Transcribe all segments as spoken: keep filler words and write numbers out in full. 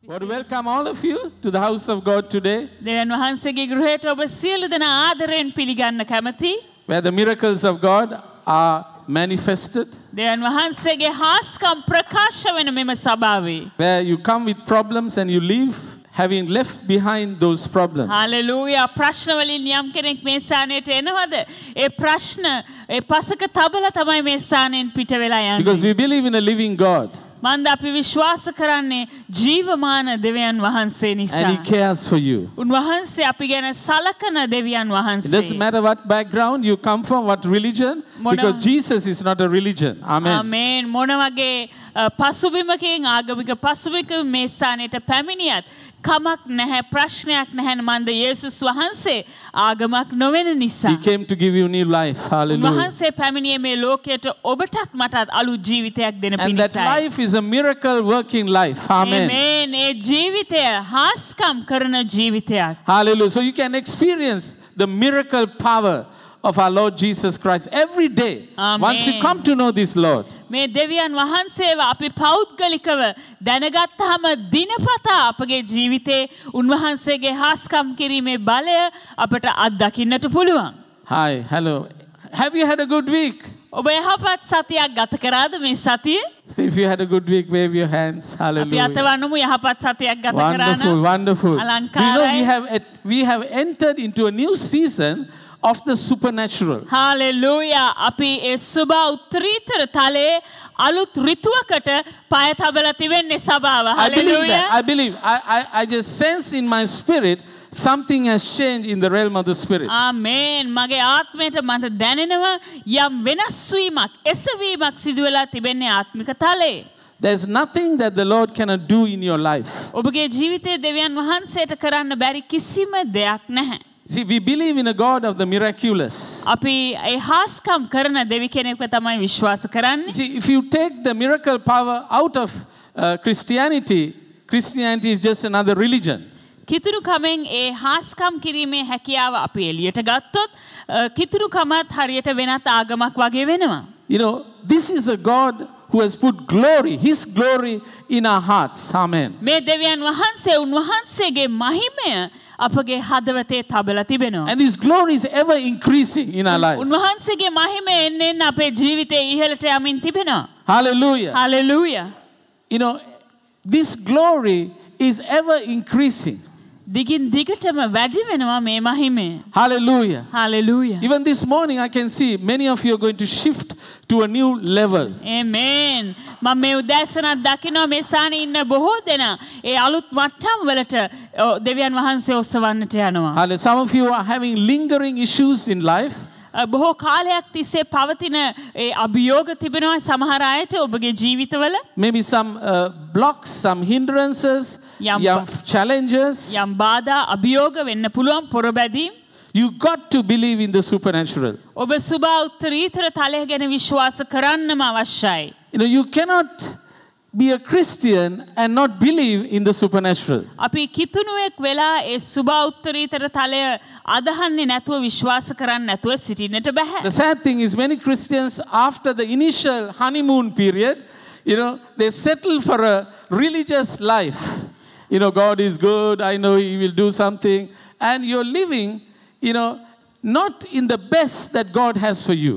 want to welcome all of you to the house of God today, දෙවියන් වහන්සේගේ ගෘහයට ඔබ සියලු දෙනා ආදරයෙන් පිළිගන්න කැමැති. where the miracles of God are manifested, දෙවියන් වහන්සේගේ හාස්කම් ප්‍රකාශ වෙන මෙම සභාවේ. where you come with problems and you leave having left behind those problems. Hallelujah. ප්‍රශ්න වලින් යම් කෙනෙක් මේ ස්ථානයට එනවද? ඒ ප්‍රශ්න ඒ පසක තබලා තමයි මේ ස්ථානෙන් පිට වෙලා යන්නේ. Because we believe in a living God. මන්ද අපි විශ්වාස කරන්නේ ජීවමාන දෙවියන් වහන්සේ නිසා. And He cares for you. උන්වහන්සේ අපි ගැන සලකන දෙවියන් It වහන්සේ. doesn't matter what background you come from, what religion, because Jesus is not a religion. Amen. ආමේන්. මොන වගේ පසුබිමකින් ආගමික පසුබිමක මේ ස්ථානයට පැමිණියත් කමක් නැහැ, ප්‍රශ්නයක් නැහැ. මන්ද යේසුස් වහන්සේ ආගමක් නොවන නිසා. He came to give you new life. Hallelujah. වහන්සේ පැමිණියේ මේ ලෝකයට ඔබටත් මටත් අලුත් ජීවිතයක් දෙන And that පිණිසයි. life is a miracle working life. Amen. ආමේන්. ඒ ජීවිතය හාස්කම් කරන ජීවිතයක්. Hallelujah. So you can experience the miracle power of our Lord Jesus Christ every day. Amen. Once you come to know this Lord. මේ දෙවියන් වහන්සේව අපි පෞද්ගලිකව දැනගත්තාම දිනපතා අපගේ ජීවිතේ උන්වහන්සේගේ හාස්කම් කිරීමේ බලය අපට අත්දකින්නට පුළුවන්. Hi, hello. Have you had a good week? ඔබ යහපත් සතියක් ගත කරාද මේ සතියේ? So if you had a good week, wave your hands. අපි Hallelujah. අතවන්නමු යහපත් සතියක් ගත කරා Wonderful, නම්. wonderful. We know අලංකාරයි. we have we have entered into a new season of the supernatural. හalleluya. අපි ඒ සුබ උත්තරීතර තලයේ අලුත් ඍතුවකට පය තබලා තිබෙන්නේ සභාව. I believe හalleluya. that. I believe. I, I, I just sense in my spirit something has changed in the realm of the spirit. ආමේන්. මගේ ආත්මයට මට දැනෙනවා යම් වෙනස් වීමක්, එසවීමක් සිදු වෙලා තිබෙන්නේ ආත්මික තලයේ. There's nothing that the Lord cannot do in your life. ඔබගේ ජීවිතයේ දෙවියන් වහන්සේට කරන්න බැරි කිසිම දෙයක් නැහැ. See, we believe in a God of the miraculous. අපි ඒ හාස්කම් කරන දෙවි කෙනෙක්ව තමයි විශ්වාස කරන්නේ. See, if you take the miracle power out of uh, Christianity, Christianity is just another religion. කිතුරු කමෙන් ඒ හාස්කම් කිරීමේ හැකියාව අපි එළියට ගත්තොත් කිතුරු කමත් හරියට වෙනත් ආගමක් වගේ වෙනවා. You know, this is a God who has put glory, His glory in our hearts. Amen. මේ දෙවියන් වහන්සේ උන්වහන්සේගේ මහිමය අපගේ හදවතේ තබලා තිබෙනවා. And this glory is ever increasing in our lives. උන්වහන්සේගේ මහිමය එන්න එන්න අපේ ජීවිතේ ඉහළට යමින් තිබෙනවා. Hallelujah. හalleluya. You know, this glory is ever increasing. දිගින් දිගටම වැඩි වෙනවා මේ මහිමය. Hallelujah. හalleluya. Even this morning, I can see many of you are going to shift to a new level. Amen. මම මේ උදෑසනක් දකිනවා මේ ස්ථානයේ ඉන්න බොහෝ දෙනා ඒ අලුත් මට්ටම් වලට දෙවියන් වහන්සේ ඔසවන්නට යනවා. Hallelujah. Some of you are having lingering issues in life. බොහෝ කාලයක් තිස්සේ පවතින ඒ අභියෝග තිබෙනවා සමහර අයට ඔබගේ ජීවිතවල. Maybe some uh, blocks, some hindrances, Yam- some challenges. යම් බාධා අභියෝග වෙන්න පුළුවන් පොරබැදීම්. You got to believe in the supernatural. ඔබ සුබ උත්තරීතර තලය ගැන විශ්වාස කරන්නම අවශ්‍යයි. You know, you cannot be a Christian and not believe in the supernatural. අපි කිතුණුවෙක් වෙලා ඒ සුබ උත්තරීතර තලය අදහන්නේ නැතුව විශ්වාස කරන්නේ නැතුව සිටින්නට බෑ. The sad thing is many Christians after the initial honeymoon period, you know, they settle for a religious life. You know, God is good, I know He will do something. And you're living, you know, not in the best that God has for you.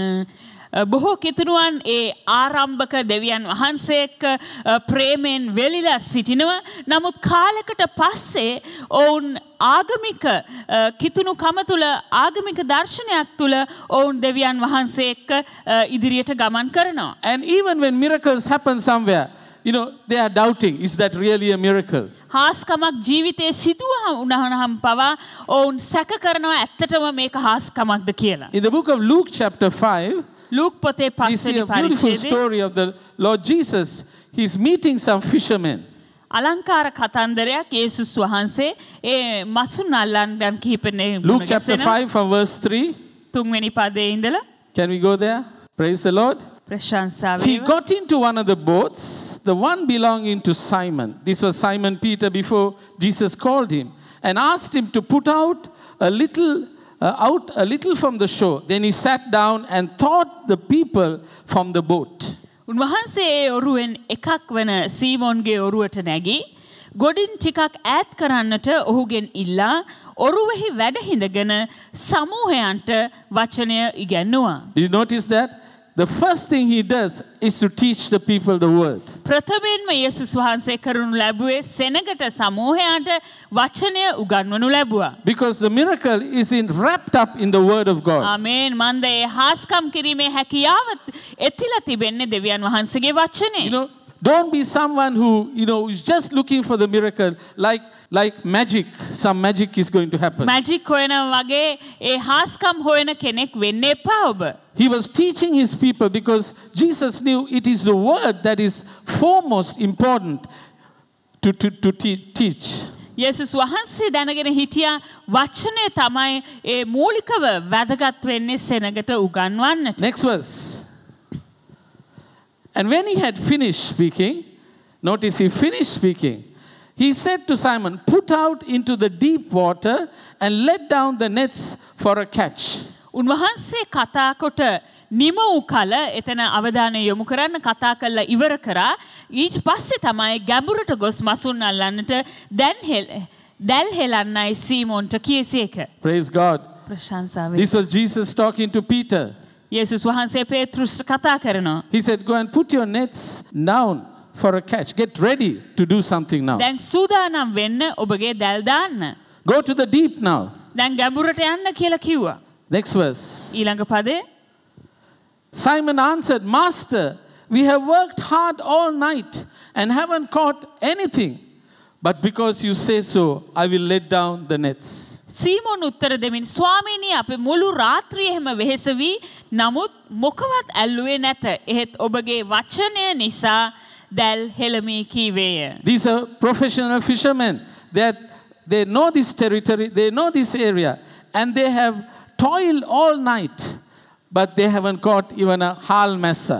බොහෝ කිතුණුවන් ඒ ආරම්භක දෙවියන් වහන්සේ එක්ක ප්‍රේමයෙන් වෙලිලා සිටිනවා. නමුත් කාලයකට පස්සේ ඔවුන් ආගමික කිතුණු කම තුල ආගමික දර්ශනයක් තුල ඔවුන් දෙවියන් වහන්සේ එක්ක ඉදිරියට ගමන් කරනවා. And even when miracles happen somewhere, you know, they are doubting, is that really a miracle? හාස්කමක් ජීවිතයේ සිදුව වුණාම පවා ඔවුන් සැක කරනවා ඇත්තටම මේක හාස්කමක්ද කියලා. In the book of Luke chapter five, Luke පොතේ we see පස්වෙනි a beautiful පරිච්ඡේදයේ story of the Lord Jesus. He's meeting some fishermen. අලංකාර කතන්දරයක් යේසුස් වහන්සේ ඒ මසුන් අල්ලන් කිහිපෙනේ Luke chapter five from verse three. තුන්වෙනි පදයේ ඉඳලා Can we go there? Praise the Lord. ප්‍රශංසා He වේවා. got into one of the boats, the one belonging to Simon. This was Simon Peter before Jesus called him and asked him to put out a little uh, out a little from the shore. Then he sat down and taught the people from the boat. උන්වහන්සේ ඒ ඔරුවෙන් එකක් වන සීමෝන්ගේ ඔරුවට නැගී ගොඩින් ටිකක් ඈත් කරන්නට ඔහුගෙන් ඉල්ලා ඔරුවෙහි වැඩ හිඳගෙන සමූහයන්ට වචනය ඉගැන්නුවා. Do you notice that? The first thing he does is to teach the people the word. ප්‍රථමයෙන්ම යේසුස් වහන්සේ කරනු ලැබුවේ සෙනගට සමූහයන්ට වචනය උගන්වනු ලැබුවා. Because the miracle is in, wrapped up in the word of God. ආමේන්. මන්ද ඒ හාස්කම් කිරීමේ හැකියාව එතිලා තිබෙන්නේ දෙවියන් වහන්සේගේ වචනේ. You know, don't be someone who, you know, is just looking for the miracle like like magic. Some magic is going to happen. Magic හොයන වගේ ඒ හාස්කම් හොයන කෙනෙක් වෙන්න එපා ඔබ. He was teaching his people because Jesus knew it is the word that is foremost important to, to, to te- teach. යේසුස් වහන්සේ දැනගෙන හිටියා වචනේ තමයි ඒ මූලිකව වැදගත් වෙන්නේ සෙනගට උගන්වන්නට. Next verse. And when he had finished speaking, notice he finished speaking, he said to Simon, put out into the deep water and let down the nets for a catch. උන්වහන්සේ කතා කොට නිම වූ කල එතන අවධානය යොමු කරන්න කතා කරලා ඉවර කරා. ඊට පස්සේ තමයි ගැඹුරට ගොස් මසුන් අල්ලන්නට දැන් දැල් හෙලන්නයි සීමොන්ට කීසේක. Praise God. ප්‍රශංසාව. This was Jesus talking to Peter. යේසුස් වහන්සේ පේත්‍රුස්ට කතා කරනවා. He said, go and put your nets down for a catch. Get ready to do something now. දැන් සූදානම් වෙන්න ඔබගේ දැල් දාන්න. Go to the deep now. දැන් ගැඹුරට යන්න කියලා කිව්වා. Next verse. ඊළඟ පදේ. Simon answered, Master, we have worked hard all night and haven't caught anything. But because you say so, I will let down the nets. සීමොන් උත්තර දෙමින් ස්වාමීනි අපි මුළු රාත්‍රියේම වෙහෙස වී නමුත් මොකවත් ඇල්ලුවේ නැත. එහෙත් ඔබගේ වචනය නිසා දැල් හෙළමි කීවේය. These are professional fishermen. They are, they know this territory, they know this area, and they have toiled all night, but they haven't caught even a hal massa.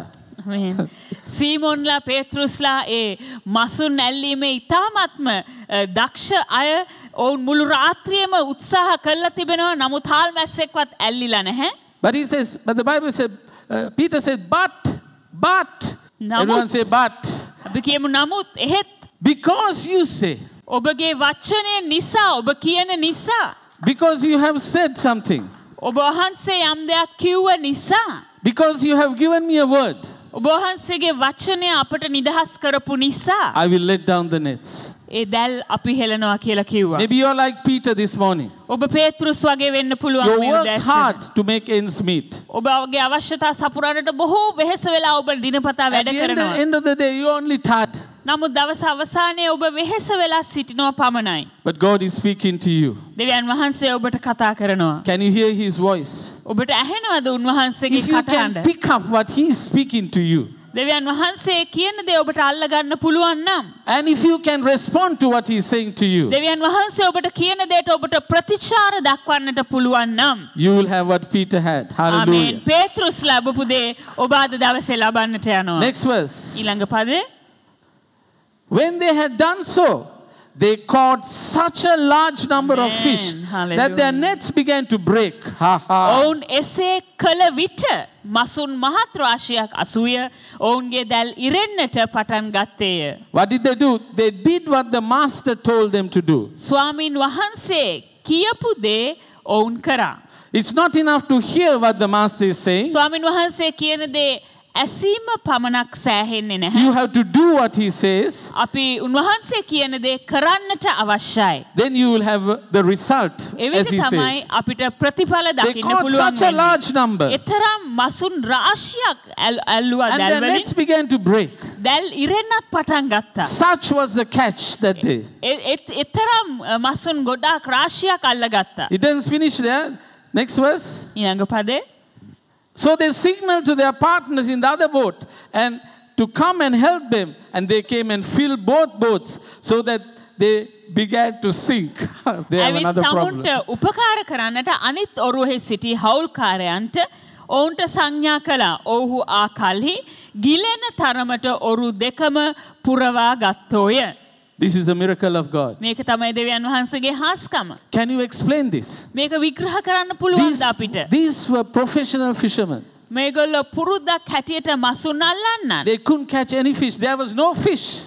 සීමොන්ලා පේත්‍රුස්ලා ඒ මසුන් ඇල්ලීමේ ඉතාමත්ම දක්ෂ අය ඔවුන් මුළු රාත්‍රියේම උත්සාහ කළා තිබෙනවා නමුත් හාල් මැස්සෙක්වත් ඇල්ලිලා නැහැ. But he says, but the Bible said, uh, Peter said, but, but, everyone say, but. අපි කියමු නමුත් එහෙත් Because you say. ඔබගේ වචනය නිසා ඔබ කියන නිසා. Because you have said something. ඔබ වහන්සේ යම් දෙයක් කිව්ව නිසා. Because you have given me a word. ඔබ වහන්සේගේ වචනය අපට නිදහස් කරපු නිසා. I will let down the nets. ඒ දැල් අපි හෙලනවා කියලා කිව්වා. Maybe you're like Peter this morning. ඔබ පේත්‍රුස් වගේ වෙන්න පුළුවන් You මේ worked උදෑසන. hard to make ends meet. ඔබගේ අවශ්‍යතා සපුරන්නට බොහෝ වෙහෙස වෙලා ඔබ දිනපතා At වැඩ the end, කරනවා. end of the day, you're only tired. නමුත් දවස අවසානයේ ඔබ වෙහෙස වෙලා සිටිනවා පමණයි. But God is speaking to you. දෙවියන් වහන්සේ ඔබට කතා කරනවා. Can you hear his voice? ඔබට ඇහෙනවද උන්වහන්සේගේ If you can කටහඬ? pick up what he is speaking to you, දෙවියන් වහන්සේ කියන දේ ඔබට අල්ල ගන්න පුළුවන් නම් and if you can respond to what he is saying to you, දෙවියන් වහන්සේ ඔබට කියන දේට ඔබට ප්‍රතිචාර දක්වන්නට පුළුවන් නම් you will have what Peter had. Hallelujah. ආමේන්. පේත්‍රුස් ලැබපු දේ ඔබ අද දවසේ ලබන්නට යනවා. Next verse. ඊළඟ පදේ. When they had done so, they caught such a large number of Amen. fish Hallelujah. that their nets began to break. Ha ha. ඔවුන් එසේ කළ විට මසුන් මහත් රාශියක් අසූය ඔවුන්ගේ දැල් ඉරෙන්නට පටන් ගත්තේය. What did they do? They did what the master told them to do. ස්වාමීන් වහන්සේ කියපු දේ ඔවුන් කරා. It's not enough to hear what the master is saying. ස්වාමීන් වහන්සේ කියන දේ ඇසීම පමණක් සෑහෙන්නේ නැහැ. You have to do what he says. අපි උන්වහන්සේ කියන දේ කරන්නට අවශ්‍යයි. Then you will have the result, එවිට as he තමයි says. අපිට ප්‍රතිඵල They දකින්න caught පුළුවන්. such a large number. එතරම් මසුන් රාශියක් ඇල්ලුවා And their දැල් nets වලින්. began to break. දැල් ඉරෙන්නත් පටන් ගත්තා. Such was the catch that day. එතරම් මසුන් ගොඩාක් රාශියක් අල්ලගත්තා. It doesn't finish there. Next verse. ඊළඟ පදේ. So they signaled to their partners in the other boat and to come and help them. And they came and filled both boats so that they began to sink. They have another problem. තමුන්ට උපකාර කරන්නට අනිත් ඔරුවෙහි සිටි හවුල්කාරයන්ට ඔවුන්ට සංඥා කළා. ඔවුහු ආ කල්හි ගිලෙන තරමට ඔරු දෙකම පුරවා ගත්තෝය. This is a miracle of God. මේක තමයි දෙවියන් වහන්සේගේ හාස්කම. Can you explain this? මේක විග්‍රහ කරන්න පුළුවන්ද These, අපිට? these were professional fishermen. මේගොල්ලෝ පුරුද්දක් හැටියට මසුන් අල්ලන්නන්. They couldn't catch any fish. There was no fish.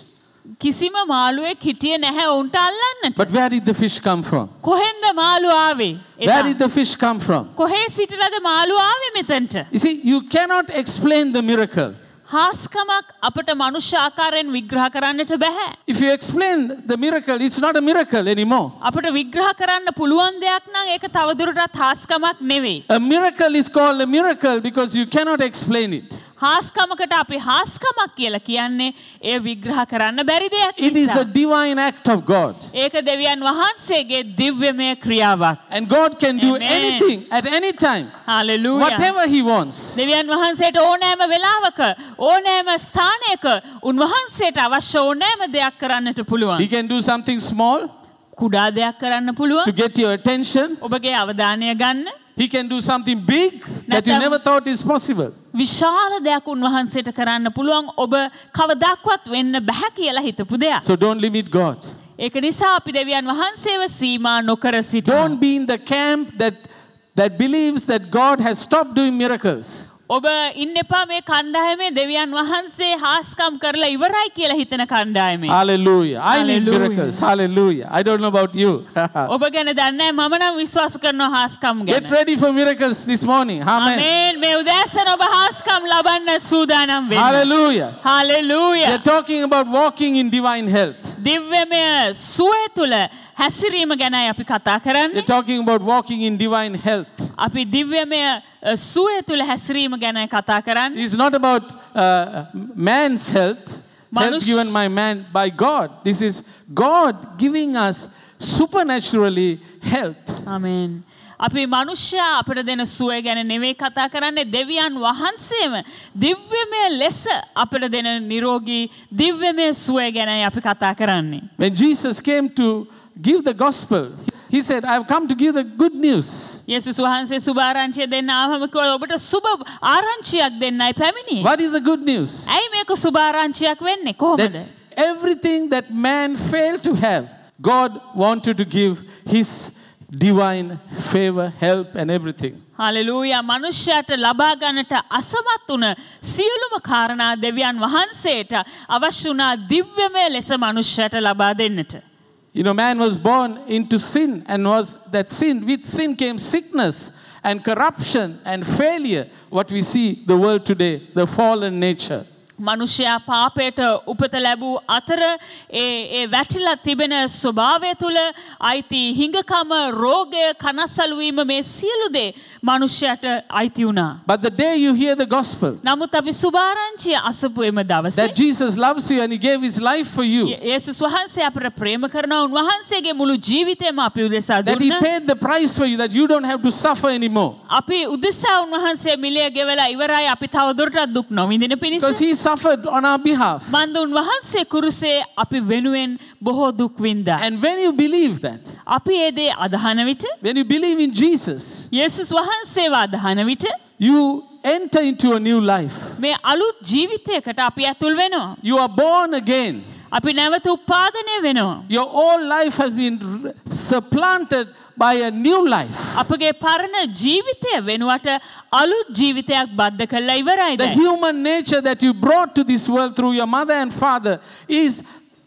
කිසිම මාළුවෙක් හිටියේ නැහැ ඔවුන්ට අල්ලන්නට. But where did the fish come from? කොහෙන්ද මාළු ආවේ? Where did the fish come from? කොහේ සිටිලාද මාළු ආවේ මෙතනට? You see, you cannot explain the miracle. හාස්කමක් අපට මනුෂ්‍ය ආකාරයෙන් විග්‍රහ කරන්නට බෑ. If you explain the miracle, it's not a miracle anymore. අපට විග්‍රහ කරන්න පුළුවන් දෙයක් නම් ඒක තවදුරටත් හාස්කමක් නෙවෙයි. A miracle is called a miracle because you cannot explain it. හාස්කමකට අපි හාස්කමක් කියලා කියන්නේ ඒ විග්‍රහ කරන්න බැරි දෙයක් නිසා. It is a divine act of God. ඒක දෙවියන් වහන්සේගේ දිව්‍යමය ක්‍රියාවක්. And God can do Amen. anything at any time. Hallelujah. Whatever he wants. දෙවියන් වහන්සේට ඕනෑම වෙලාවක ඕනෑම ස්ථානයක උන්වහන්සේට අවශ්‍ය ඕනෑම දෙයක් කරන්නට පුළුවන්. He can do something small කුඩා දෙයක් කරන්න පුළුවන්. to get your attention. ඔබගේ අවධානය ගන්න. He can do something big that you Natam- never thought is possible. විශාල දෙයක් උන්වහන්සේට කරන්න පුළුවන් ඔබ කවදාක්වත් වෙන්න බෑ කියලා හිතපු දෙයක්. So don't limit God. ඒක නිසා අපි දෙවියන් වහන්සේව සීමා නොකර සිටිමු. Don't be in the camp that, that believes that God has stopped doing miracles. ඔබ ඉන්න එපා මේ කණ්ඩායමේ දෙවියන් වහන්සේ හාස්කම් කරලා ඉවරයි කියලා හිතන කණ්ඩායමේ. Hallelujah. I need Hallelujah. miracles. Hallelujah. I don't know about you. ඔබ ගැන දන්නේ මම නම් විශ්වාස කරනවා හාස්කම් ගැන. Get ready for miracles this morning. Amen. ආමේන්. මේ උදෑසන ඔබ හාස්කම් ලබන්න සූදානම් වෙන්න. Hallelujah. Hallelujah. They're talking about walking in divine health. දිව්‍යමය සුවය තුල හැසිරීම ගැනයි අපි කතා කරන්නේ. They're talking about walking in divine health. අපි දිව්‍යමය සුවය තුල හැසිරීම ගැනයි කතා කරන්නේ. It's not about uh, man's health, health Manush- given by man, by God. This is God giving us supernaturally health. ආමේන්. අපි මනුෂ්‍යයා අපට දෙන සුවය ගැන නෙවෙයි කතා කරන්නේ දෙවියන් වහන්සේම දිව්‍යමය ලෙස අපට දෙන නිරෝගී දිව්‍යමය සුවය ගැනයි අපි කතා කරන්නේ. When Jesus came to give the gospel, he said, I have come to give the good news. යේසුස් වහන්සේ සුබ ආරංචිය දෙන්න ආවම කිව්වා ඔබට සුබ ආරංචියක් දෙන්නයි පැමිණියේ. What is the good news? ඇයි මේක සුබ ආරංචියක් වෙන්නේ කොහොමද? That everything that man failed to have, God wanted to give his divine favor, help and everything. හලෙලූයා. මනුෂ්‍යයාට ලබා ගන්නට අසමත් වුණ සියලුම කාරණා දෙවියන් වහන්සේට අවශ්‍ය වුණා දිව්‍යමය ලෙස මනුෂ්‍යයාට ලබා දෙන්නට. You know, man was born into sin, and was that sin, with sin came sickness and corruption and failure. What we see the world today, the fallen nature. මනුෂ්‍යයා පාපයට උපත ලැබූ අතර ඒ ඒ වැටිලා තිබෙන ස්වභාවය තුළ අයිති හිඟකම රෝගය කනස්සලු වීම මේ සියලු දේ මනුෂ්‍යයාට අයිති වුණා. But the day you hear the gospel, නමුත් අපි සුභාරංචිය අසපු එම දවසේ that Jesus loves you and he gave his life for you, යේසුස් වහන්සේ අපට ප්‍රේම කරනවා උන්වහන්සේගේ මුළු ජීවිතයම අපි උදෙසා that he දුන්නා. paid the price for you, that you don't have to suffer anymore. අපි උදෙසා උන්වහන්සේ මිලය ගෙවලා ඉවරයි අපි තවදුරටත් දුක් නොවිඳින පිණිස. Because he suffered on our behalf. මන්ද උන්වහන්සේ කුරුසේ අපි වෙනුවෙන් බොහෝ දුක් වින්දා. And when you believe that, අපි ඒ දේ අදහන විට when you believe in Jesus, යේසුස් වහන්සේව අදහන විට you enter into a new life. මේ අලුත් ජීවිතයකට අපි ඇතුල් වෙනවා. You are born again. අපි නැවත උපාදනය වෙනවා. Your old life has been r- supplanted by a new life. අපගේ පරණ ජීවිතය වෙනුවට අලුත් ජීවිතයක් බද්ධ කළා ඉවරයි The දැන්. human nature that you brought to this world through your mother and father is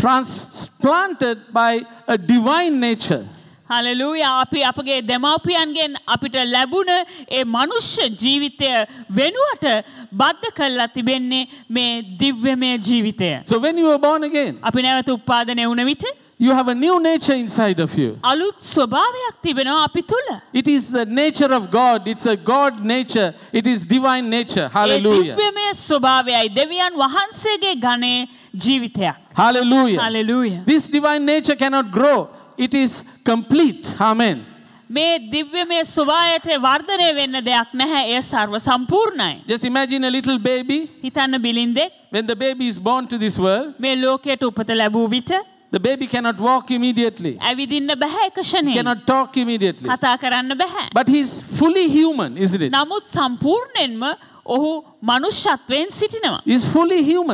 transplanted by a divine nature. හලෙලූයා. අපි අපගේ දෙමව්පියන්ගෙන් අපිට ලැබුණ ඒ මනුෂ්‍ය ජීවිතය වෙනුවට බද්ධ කළා තිබෙන්නේ මේ දිව්‍යමය ජීවිතය. So when you were born again, අපි නැවත උපාදනය වුණ විට you have a new nature inside of you. අලුත් ස්වභාවයක් තිබෙනවා අපි තුල. It is the nature of God. It's a God nature. It is divine nature. A Hallelujah. දිව්‍යමය ස්වභාවයයි දෙවියන් වහන්සේගේ ගණේ ජීවිතයක්. Hallelujah. හලෙලූයා. This divine nature cannot grow. It is complete. Amen. මේ දිව්‍යමය ස්වභාවයට වර්ධනය වෙන්න දෙයක් නැහැ. එය සර්ව සම්පූර්ණයි. Just imagine a little baby. හිතන්න බිලින්දෙක් When the baby is born to this world, මේ ලෝකයට උපත ලැබූ විට the baby cannot walk immediately. ඇවිදින්න බෑ එක ෂණේ. Cannot talk immediately. කතා කරන්න බෑ. But he's fully human, isn't it? නමුත් සම්පූර්ණයෙන්ම ඔහු මනුෂ්‍යත්වයෙන් සිටිනවා. He's fully human.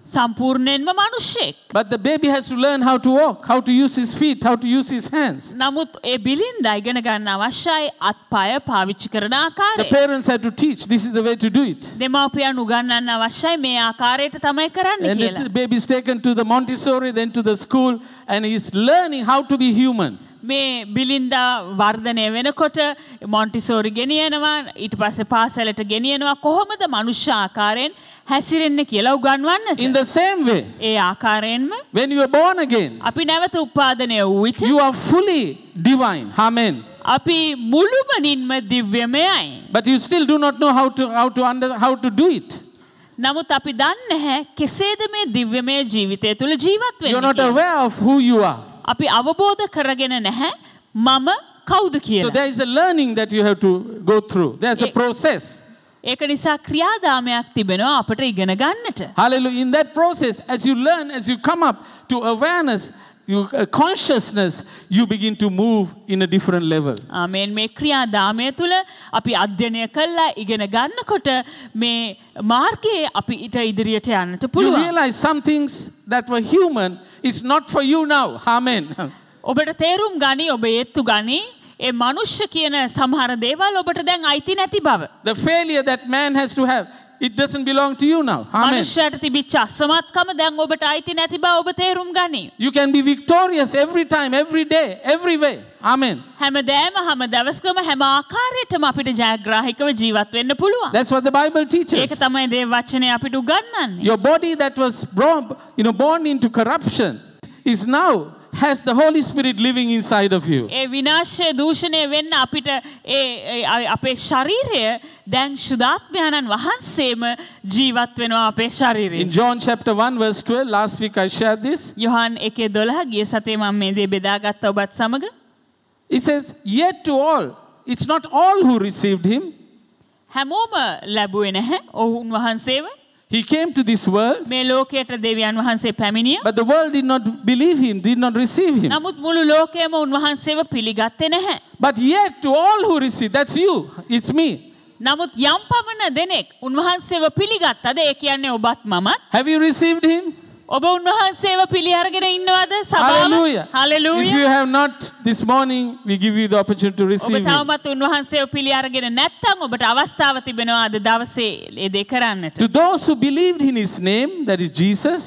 සම්පූර්ණයෙන්ම මිනිසෙක්. But the baby has to learn how to walk, how to use his feet, how to use his hands. නමුත් ඒ බිලින්දා ඉගෙන ගන්න අවශ්‍යයි අත්පය පාවිච්චි කරන The ආකාරය. parents have to teach, this is the way to do it. දෙමාපියන් උගන්වන්න අවශ්‍යයි මේ ආකාරයට තමයි කරන්න And කියලා. the baby is taken to the Montessori, then to the school, and he is learning how to be human. මේ බිලින්දා වර්ධනය වෙනකොට මොන්ටිසෝරි ගෙනියනවා ඊට පස්සේ පාසලට ගෙනියනවා කොහොමද මනුෂ්‍ය ආකාරයෙන් හැසිරෙන්නේ කියලා උගන්වන්නට. In the same way, ඒ ආකාරයෙන්ම when you are born again, අපි නැවත උපාදනය වූ විට you are fully divine. Amen. අපි මුළුමනින්ම දිව්‍යමයයි. But you still do not know how to how to under how to do it. නමුත් අපි දන්නේ නැහැ කෙසේද මේ දිව්‍යමය ජීවිතය තුළ ජීවත් You are වෙන්නේ not කියලා. aware of who you are. අපි අවබෝධ කරගෙන නැහැ මම කවුද So කියලා. there is a learning that you have to go through. There's a Eh. process. ඒක නිසා ක්‍රියාදාමයක් තිබෙනවා අපට ඉගෙන ගන්නට. Hallelujah. In that process, as you learn, as you come up to awareness, you, uh, consciousness, you begin to move in a different level. ආමේන් මේ ක්‍රියාදාමය තුළ අපි අධ්‍යයනය කළා ඉගෙන ගන්නකොට මේ මාර්ගයේ අපි ඊට ඉදිරියට යන්නට You පුළුවන්. realize some things that were human is not for you now. Amen. ඔබට තේරුම් ගනි ඔබ ඒත්තු ගනි ඒ මනුෂ්‍ය කියන සමහර දේවල් ඔබට දැන් අයිති නැති බව. The failure that man has to have, it doesn't belong to you now. Amen. මනුෂ්‍යයට තිබිච්ච අසමත්කම දැන් ඔබට අයිති නැති බව ඔබ තේරුම් ගනි. You can be victorious every time, every day, every way. Amen. හැමදෑම හැම දවසකම හැම ආකාරයකටම අපිට ජයග්‍රාහීකව ජීවත් වෙන්න පුළුවන්. That's what the Bible teaches. ඒක තමයි දේව වචනේ අපිට උගන්වන්නේ. Your body that was born, you know, born into corruption is now has the Holy Spirit living inside of you. ඒ විනාශය දූෂණය වෙන්න අපිට ඒ ඒ අපේ ශරීරය දැන් ශුද්ධාත්මයන්න් වහන්සේම ජීවත් වෙනවා අපේ ශරීරේ. In John chapter one verse twelve, last week I shared this. Yohan එකේ දොළහ ගිය සතියේ මම මේ දේ බෙදාගත්ත ඔබත් සමග. It says, yet to all, it's not all who received him. හැමෝම ලැබුවේ නැහැ ඔවුන් වහන්සේව. He came to this world, මේ ලෝකයට දෙවියන් වහන්සේ පැමිණිය. but the world did not believe him, did not receive him. නමුත් මුළු ලෝකයම උන්වහන්සේව පිළිගත්තේ නැහැ. But yet to all who received, that's you, it's me. නමුත් යම් පමණ දෙනෙක් උන්වහන්සේව පිළිගත්තද ඒ කියන්නේ ඔබත් මමත්. Have you received him? ඔබ උන්වහන්සේව පිළි අරගෙන ඉන්නවද සභාව? Hallelujah. If Hallelujah. you have not this morning, we give you the opportunity to ඔබ receive him. තවමත් උන්වහන්සේව පිළි අරගෙන නැත්නම් ඔබට අවස්ථාව තිබෙනවා අද දවසේ ඒ දේ කරන්නට. To those who believed in his name, that is Jesus,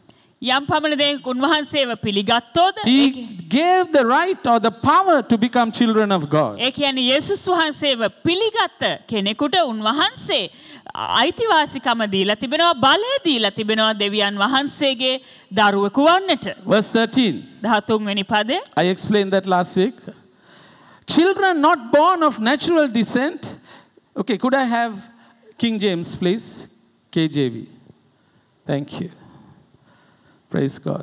යම් පමණ දෙනෙක් උන්වහන්සේව පිළිගත්තොත් he gave the right or the power to become children of God. ඒ කියන්නේ යේසුස් වහන්සේව පිළිගත්ත කෙනෙකුට උන්වහන්සේ අයිතිවාසිකම දීලා තිබෙනවා බලය දීලා තිබෙනවා දෙවියන් වහන්සේගේ දරුවෙකු වන්නට. Verse thirteen. දහතුන් වෙනි පදය. I explained that last week. Children not born of natural descent. Okay, could I have King James, please? K J V. Thank you. Praise God.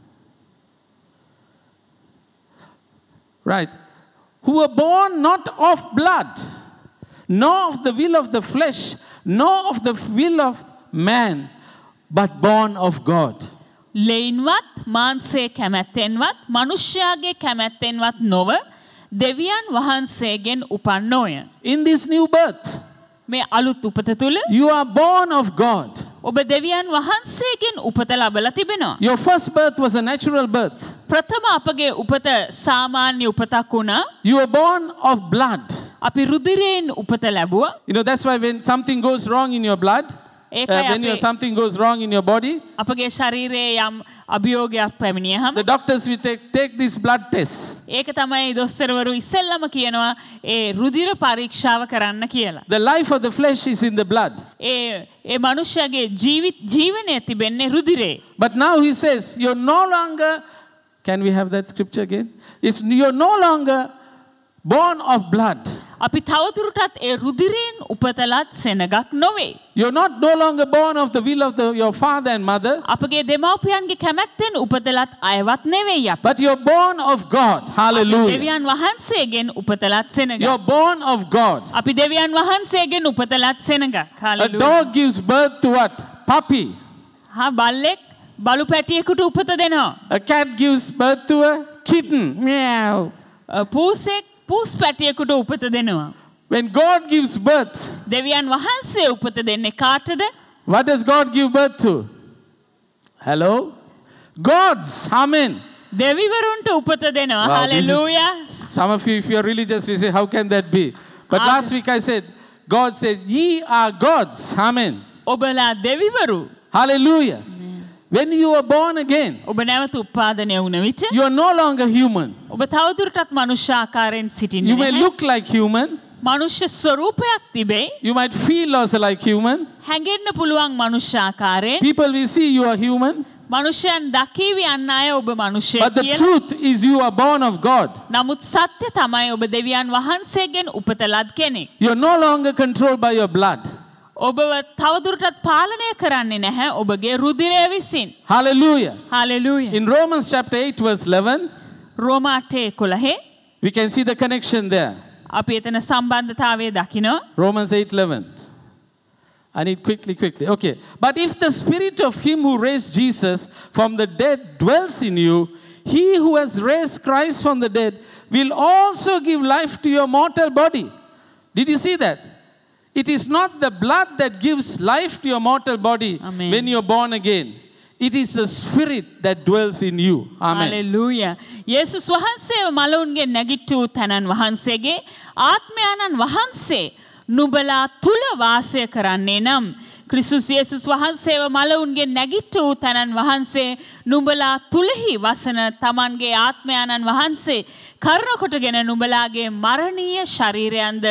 Right. Who were born not of blood, nor of the will of the flesh, nor of the will of man, but born of God. ලෙයින්වත් මාංශයේ කැමැත්තෙන්වත් මනුෂ්‍යයාගේ කැමැත්තෙන්වත් නොව දෙවියන් වහන්සේගෙන් උපන්නෝය. In this new birth, මේ අලුත් උපත තුළ you are born of God. ඔබ දෙවියන් වහන්සේගෙන් උපත ලබලා තිබෙනවා. Your first birth was a natural birth. ප්‍රථම අපගේ උපත සාමාන්‍ය උපතක් වුණා. You were born of blood. අපි රුධිරයෙන් උපත ලැබුවා. You know, that's why when something goes wrong in your blood, uh, when your, something goes wrong in your body, අපගේ ශරීරයේ යම් අභියෝගයක් පැමිණියහම the doctors will take, take this blood test. ඒක තමයි දොස්තරවරු ඉස්සෙල්ලම කියනවා ඒ රුධිර පරීක්ෂාව කරන්න කියලා. The life of the flesh is in the blood. ඒ ඒ මනුෂ්‍යගේ ජීවිත ජීවනය තිබෙන්නේ රුධිරේ. But now he says, you're no longer, can we have that scripture again? It's, you're no longer born of blood. අපි තවදුරටත් ඒ රුධිරයෙන් උපතලත් සෙනගක් නොවේ. You're not no longer born of the will of the, your father and mother. අපගේ දෙමව්පියන්ගේ කැමැත්තෙන් උපතලත් අයවත් නෙවෙයි අපි. But you're born of God. Hallelujah. දෙවියන් වහන්සේගෙන් උපතලත් සෙනගක්. You're born of God. අපි දෙවියන් වහන්සේගෙන් උපතලත් සෙනගක්. A Hallelujah. dog gives birth to what? Puppy. හා බල්ලෙක් බලු පැටියෙකුට උපත දෙනවා. A cat gives birth to a kitten. Meow. පූසෙක් පූස් පැටියෙකුට උපත දෙනවා. When God gives birth, දෙවියන් වහන්සේ උපත දෙන්නේ කාටද? what does God give birth to? Hello? Gods. Amen. දෙවිවරුන්ට උපත දෙනවා. Wow, this is- Hallelujah. some of you, if you're religious, you say, how can that be? But Ah. last week I said, God said, ye are gods. Amen. ඔබලා දෙවිවරු. Hallelujah. When you are born again, ඔබ නැවත උපාදනය වුණ විට you are no longer human. ඔබ තවදුරටත් මනුෂ්‍ය ආකාරයෙන් සිටින්නේ You may නැහැ. look like human. මනුෂ්‍ය ස්වරූපයක් තිබේ. You might feel also like human. හැඟෙන්න පුළුවන් මනුෂ්‍ය ආකාරයෙන්. People will see you are human. මනුෂ්‍යයන් දකීවි අන්න අය ඔබ මනුෂ්‍යයෙක් But the කියලා. truth is you are born of God. නමුත් සත්‍ය තමයි ඔබ දෙවියන් වහන්සේගෙන් උපත ලත් කෙනෙක්. You are no longer controlled by your blood. ඔබව තවදුරටත් පාලනය කරන්නේ නැහැ ඔබගේ රුධිරය විසින්. Hallelujah. හalleluya. In Romans chapter eight verse eleven, රෝම අටේ එකොළහේ we can see the connection there. අපි එතන සම්බන්ධතාවය දකිනවා. Romans eight eleven. I need quickly, quickly. Okay. But if the spirit of him who raised Jesus from the dead dwells in you, he who has raised Christ from the dead will also give life to your mortal body. Did you see that? It is not the blood that gives life to your mortal body Amen. when you're born again. It is the spirit that dwells in you. Amen. හalleluya. යේසුස් වහන්සේව මලවුන්ගේ නැගිට්ටු තනන් වහන්සේගේ ආත්මයන්න් වහන්සේ නුඹලා තුල වාසය කරන්නේ නම් ක්‍රිස්තුස් යේසුස් වහන්සේව මලවුන්ගේ නැගිට්ටු තනන් වහන්සේ නුඹලා තුලෙහි වසන තමන්ගේ ආත්මයන්න් වහන්සේ කරුණ කොටගෙන නුඹලාගේ මරණීය ශරීරයන්ද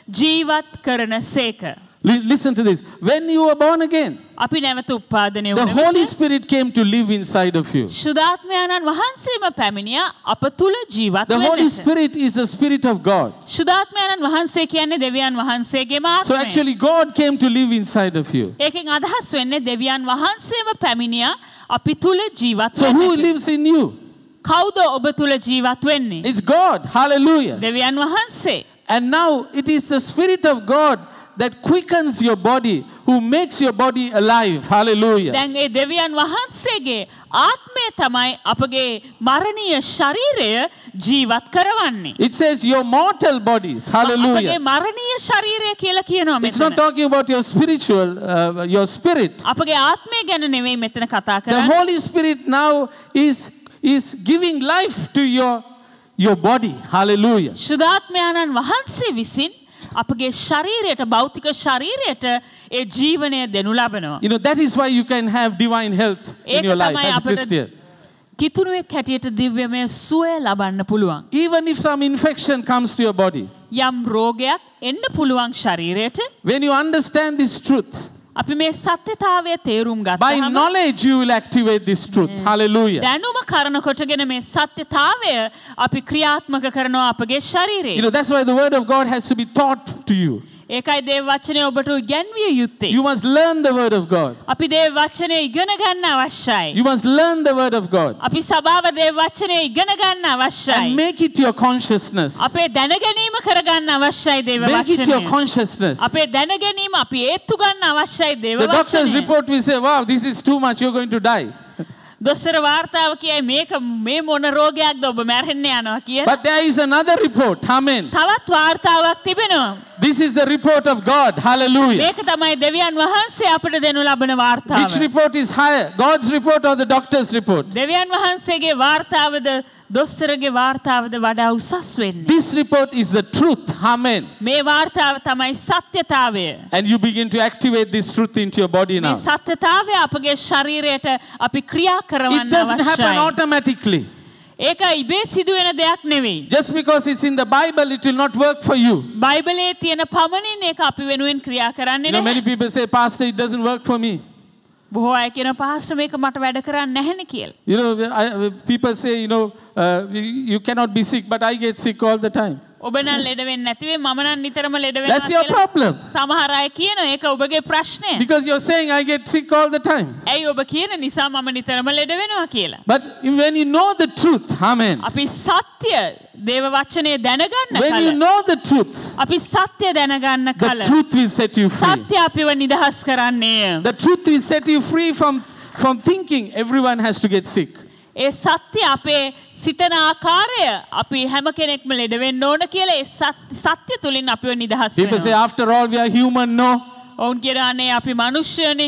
ජීවත් කරන සේක. Li- Listen to this. When you were born again, අපි නැවත උපාදනය the වුණ Holy විට Spirit came to live inside of you. ශුද්ධාත්මයන්න් වහන්සේම පැමිණියා අප තුල ජීවත් The Holy වෙන්නට. Spirit is the Spirit of God. ශුද්ධාත්මයන්න් වහන්සේ කියන්නේ දෙවියන් වහන්සේගේම So ආත්මය. actually, God came to live inside of you. ඒකෙන් අදහස් වෙන්නේ දෙවියන් වහන්සේම පැමිණියා අපි තුල ජීවත් So who වෙන්නට. lives in you? කවුද ඔබ තුල ජීවත් වෙන්නේ? It's God. Hallelujah. දෙවියන් වහන්සේ. And now it is the Spirit of God that quickens your body, who makes your body alive. Hallelujah. දැන් ඒ දෙවියන් වහන්සේගේ ආත්මය තමයි අපගේ මරණීය ශරීරය ජීවත් කරවන්නේ. It says your mortal bodies. අපගේ Hallelujah. මරණීය ශරීරය කියලා කියනවා It's not මෙතන. talking about your spiritual, uh, your spirit. අපගේ ආත්මය ගැන නෙවෙයි මෙතන කතා The කරන්නේ. Holy Spirit now is, is giving life to your, your body. Hallelujah. ශුද්ධාත්මයන්න් වහන්සේ විසින් අපගේ ශරීරයට භෞතික ශරීරයට ඒ ජීවනය දෙනු ලබනවා. You know, that is why you can have divine health in ඒක your life තමයි as a අපට Christian. කිතුරුවෙක් හැටියට දිව්‍යමය සුවය ලබන්න පුළුවන්. Even if some infection comes to your body, යම් රෝගයක් එන්න පුළුවන් ශරීරයට when you understand this truth, අපි මේ සත්‍යතාවය තේරුම් by ගත්තහම knowledge you will activate this truth. Hallelujah. දැනුම කරන කොටගෙන මේ සත්‍යතාවය අපි ක්‍රියාත්මක කරනවා අපගේ ශරීරයේ. You know, that's why the word of God has to be taught to you. ඒකයි දේව වචනය ඔබට ඉගැන්විය යුත්තේ. You must learn the word of God. අපි දේව වචනය ඉගෙන ගන්න අවශ්‍යයි. You must learn the word of God අපි සභාව දේව වචනය ඉගෙන ගන්න අවශ්‍යයි. and make it your consciousness. අපේ දැනගැනීම කරගන්න අවශ්‍යයි දේව Make it your වචනය. consciousness. අපේ දැනගැනීම අපි ඒත්තු ගන්න අවශ්‍යයි දේව The doctor's වචනය. report will say, wow, this is too much, you're going to die. දොස්තර වාර්තාව කියයි මේක මේ මොන රෝගයක්ද ඔබ මැරෙන්න යනවා කියලා. But there is another report. Amen. තවත් වාර්තාවක් තිබෙනවා. This is the report of God. Hallelujah. මේක තමයි දෙවියන් වහන්සේ අපට දෙනු ලබන වාර්තාව. Which report is higher? God's report or the doctor's report? දෙවියන් වහන්සේගේ වාර්තාවද දොස්තරගේ වාර්තාවද වඩා උසස් වෙන්නේ. This report is the truth. Amen. මේ වාර්තාව තමයි සත්‍යතාවය. And you begin to activate this truth into your body මේ now. සත්‍යතාවය අපගේ ශරීරයට අපි ක්‍රියා It කරවන්න doesn't happen අවශ්‍යයි. automatically. ඒක ඉබේ සිදුවෙන දෙයක් නෙවෙයි. Just because it's in the Bible, it will not work for you. බයිබලයේ තියෙන පමණින් ඒක අපි වෙනුවෙන් ක්‍රියා කරන්නේ You know, many නැහැ. people say, Pastor, it doesn't work for me. බොහෝ අය කියන පාස්ටර් මේක මට වැඩ කරන්නේ නැහැනේ කියලා. You know, I, people say, you know, uh, you, you cannot be sick, but I get sick all the time. ඔබ නම් ලෙඩ වෙන්නේ නැති වෙයි මම නම් නිතරම ලෙඩ වෙනවා That's your problem. සමහර අය කියනවා ඒක ඔබගේ ප්‍රශ්නය. Because you're saying, I get sick all the time. ඇයි ඔබ කියන නිසා මම නිතරම ලෙඩ වෙනවා කියලා. But when you know the truth, amen. අපි සත්‍ය දේව වචනේ දැනගන්න When කල you know the truth, අපි සත්‍ය දැනගන්න the කල truth will set you free. සත්‍ය අපිව නිදහස් කරන්නේ. The truth will set you free from, from thinking everyone has to get sick. ඒ සත්‍ය අපේ සිතන ආකාරය අපි හැම කෙනෙක්ම ලෙඩ වෙන්න ඕන කියලා ඒ සත්‍ය තුලින් අපිව නිදහස් People say, වෙනවා. after all, we are human. No. ඔවුන් කියනවානේ අපි මිනිස්සුනේ.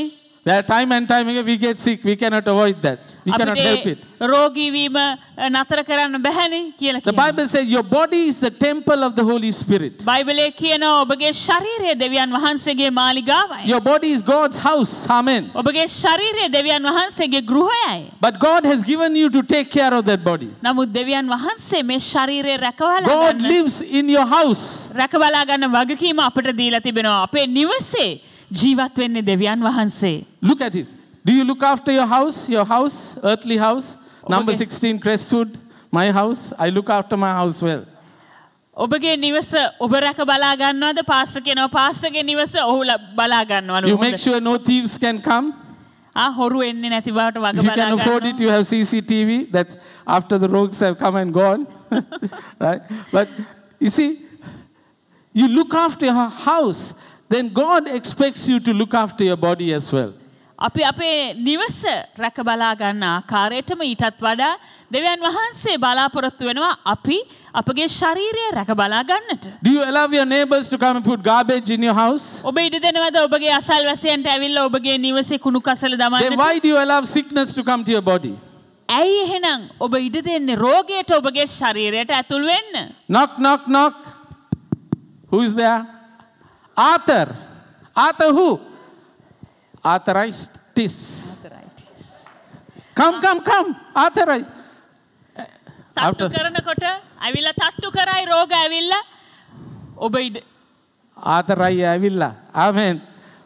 There are time and time again we get sick. We cannot avoid that. We cannot help it. රෝගී වීම නතර කරන්න බැහැනේ කියලා The කියනවා. Bible says your body is the temple of the Holy Spirit. බයිබලයේ කියනවා ඔබගේ ශරීරය දෙවියන් වහන්සේගේ මාලිගාවයි. Your body is God's house. Amen. ඔබගේ ශරීරය දෙවියන් වහන්සේගේ ගෘහයයි. But God has given you to take care of that body. නමුත් දෙවියන් වහන්සේ මේ ශරීරය රැකවලා God ගන්න lives in your house. රැකවලා ගන්න වගකීම අපට දීලා තිබෙනවා. අපේ නිවසේ ජීවත් වෙන්නේ දෙවියන් වහන්සේ. Look at it. Do you look after your house, your house, earthly house? Number Okay. sixteen, Crestwood, my house. I look after my house well. ඔබගේ නිවස ඔබ රැක බලා ගන්නවද? පාස්ටර් කියනවා පාස්ටර්ගේ නිවස ඔහු ල- බලා ගන්නවලු. You make sure no thieves can come. ආ හොරු එන්නේ නැති බවට වග If you බලා can afford it, ගන්නවා. you have C C T V. That's after the rogues have come and gone. Right? But you see, you look after your house, then God expects you to look after your body as well. අපි අපේ නිවස රැක බලා ගන්න ආකාරයටම ඊටත් වඩා දෙවියන් වහන්සේ බලාපොරොත්තු වෙනවා අපි අපගේ ශරීරය රැක බලා ගන්නට. Do you allow your neighbors to come and put garbage in your house? ඔබ ඉඩ දෙනවද ඔබගේ අසල්වැසියන්ට ඇවිල්ලා ඔබගේ නිවසේ කුණු කසල Then දමන්නට? why do you allow sickness to come to your body? ඇයි එහෙනම් ඔබ ඉඩ දෙන්නේ රෝගයට ඔබගේ ශරීරයට ඇතුල් වෙන්න? Knock, knock, knock. Who is there? Arthur. Arthur who? Arthritis. Come, come, come. Arthritis. තට්ටු කරනකොට ඇවිල්ලා තට්ටු කරයි රෝග ඇවිල්ලා ඔබ ඉඩ ආතරයි ඇවිල්ලා. ආමෙන්.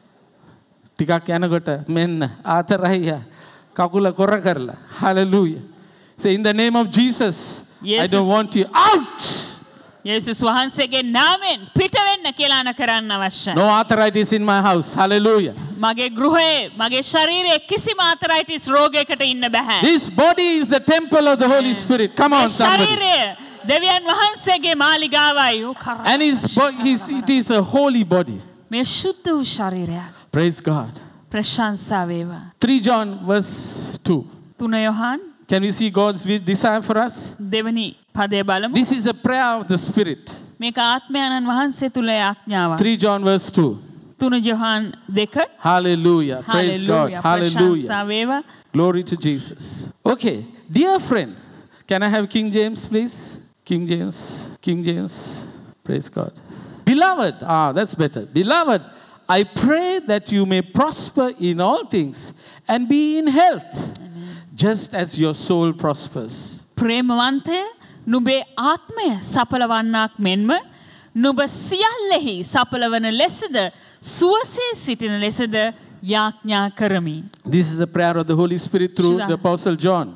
ටිකක් යනකොට මෙන්න ආතරයි කකුල කොර කරලා. Hallelujah. Say in the name of Jesus, I don't want you out. යේසුස් වහන්සේගේ නාමයෙන් පිට වෙන්න කියලා අන කරන්න අවශ්‍යයි. No arthritis in my house. Hallelujah. මගේ ගෘහයේ මගේ ශරීරයේ කිසිම ආතරයිටිස් රෝගයකට ඉන්න බෑ. This body is the temple of the Holy Spirit. Come on, somebody. ශරීරය දෙවියන් වහන්සේගේ මාලිගාවයි. ඕ කරා. And his, bo- his, it is a holy body. මේ ශුද්ධ වූ ශරීරයක්. Praise God. ප්‍රශංසා වේවා. three John verse two. තුන Yohan Can we see God's wish- desire for us? දෙවනි පදය බලමු. This is a prayer of the Spirit. මේක ආත්මයන්න් වහන්සේ තුල යාඥාවක්. three John verse two. තුන යොහන් දෙක. Hallelujah. Praise God. Hallelujah. ප්‍රශංසා වේවා. Glory to Jesus. Okay. Dear friend, can I have King James, please? King James. King James. Praise God. Beloved. Ah, that's better. Beloved, I pray that you may prosper in all things and be in health, just as your soul prospers. ප්‍රේමවන්තය නුඹේ ආත්මය සපලවන්නක් මෙන්ම නුඹ සියල්ලෙහි සපලවන ලෙසද සුවසේ සිටින ලෙසද යාඥා කරමි. This is a prayer of the Holy Spirit through the Apostle John.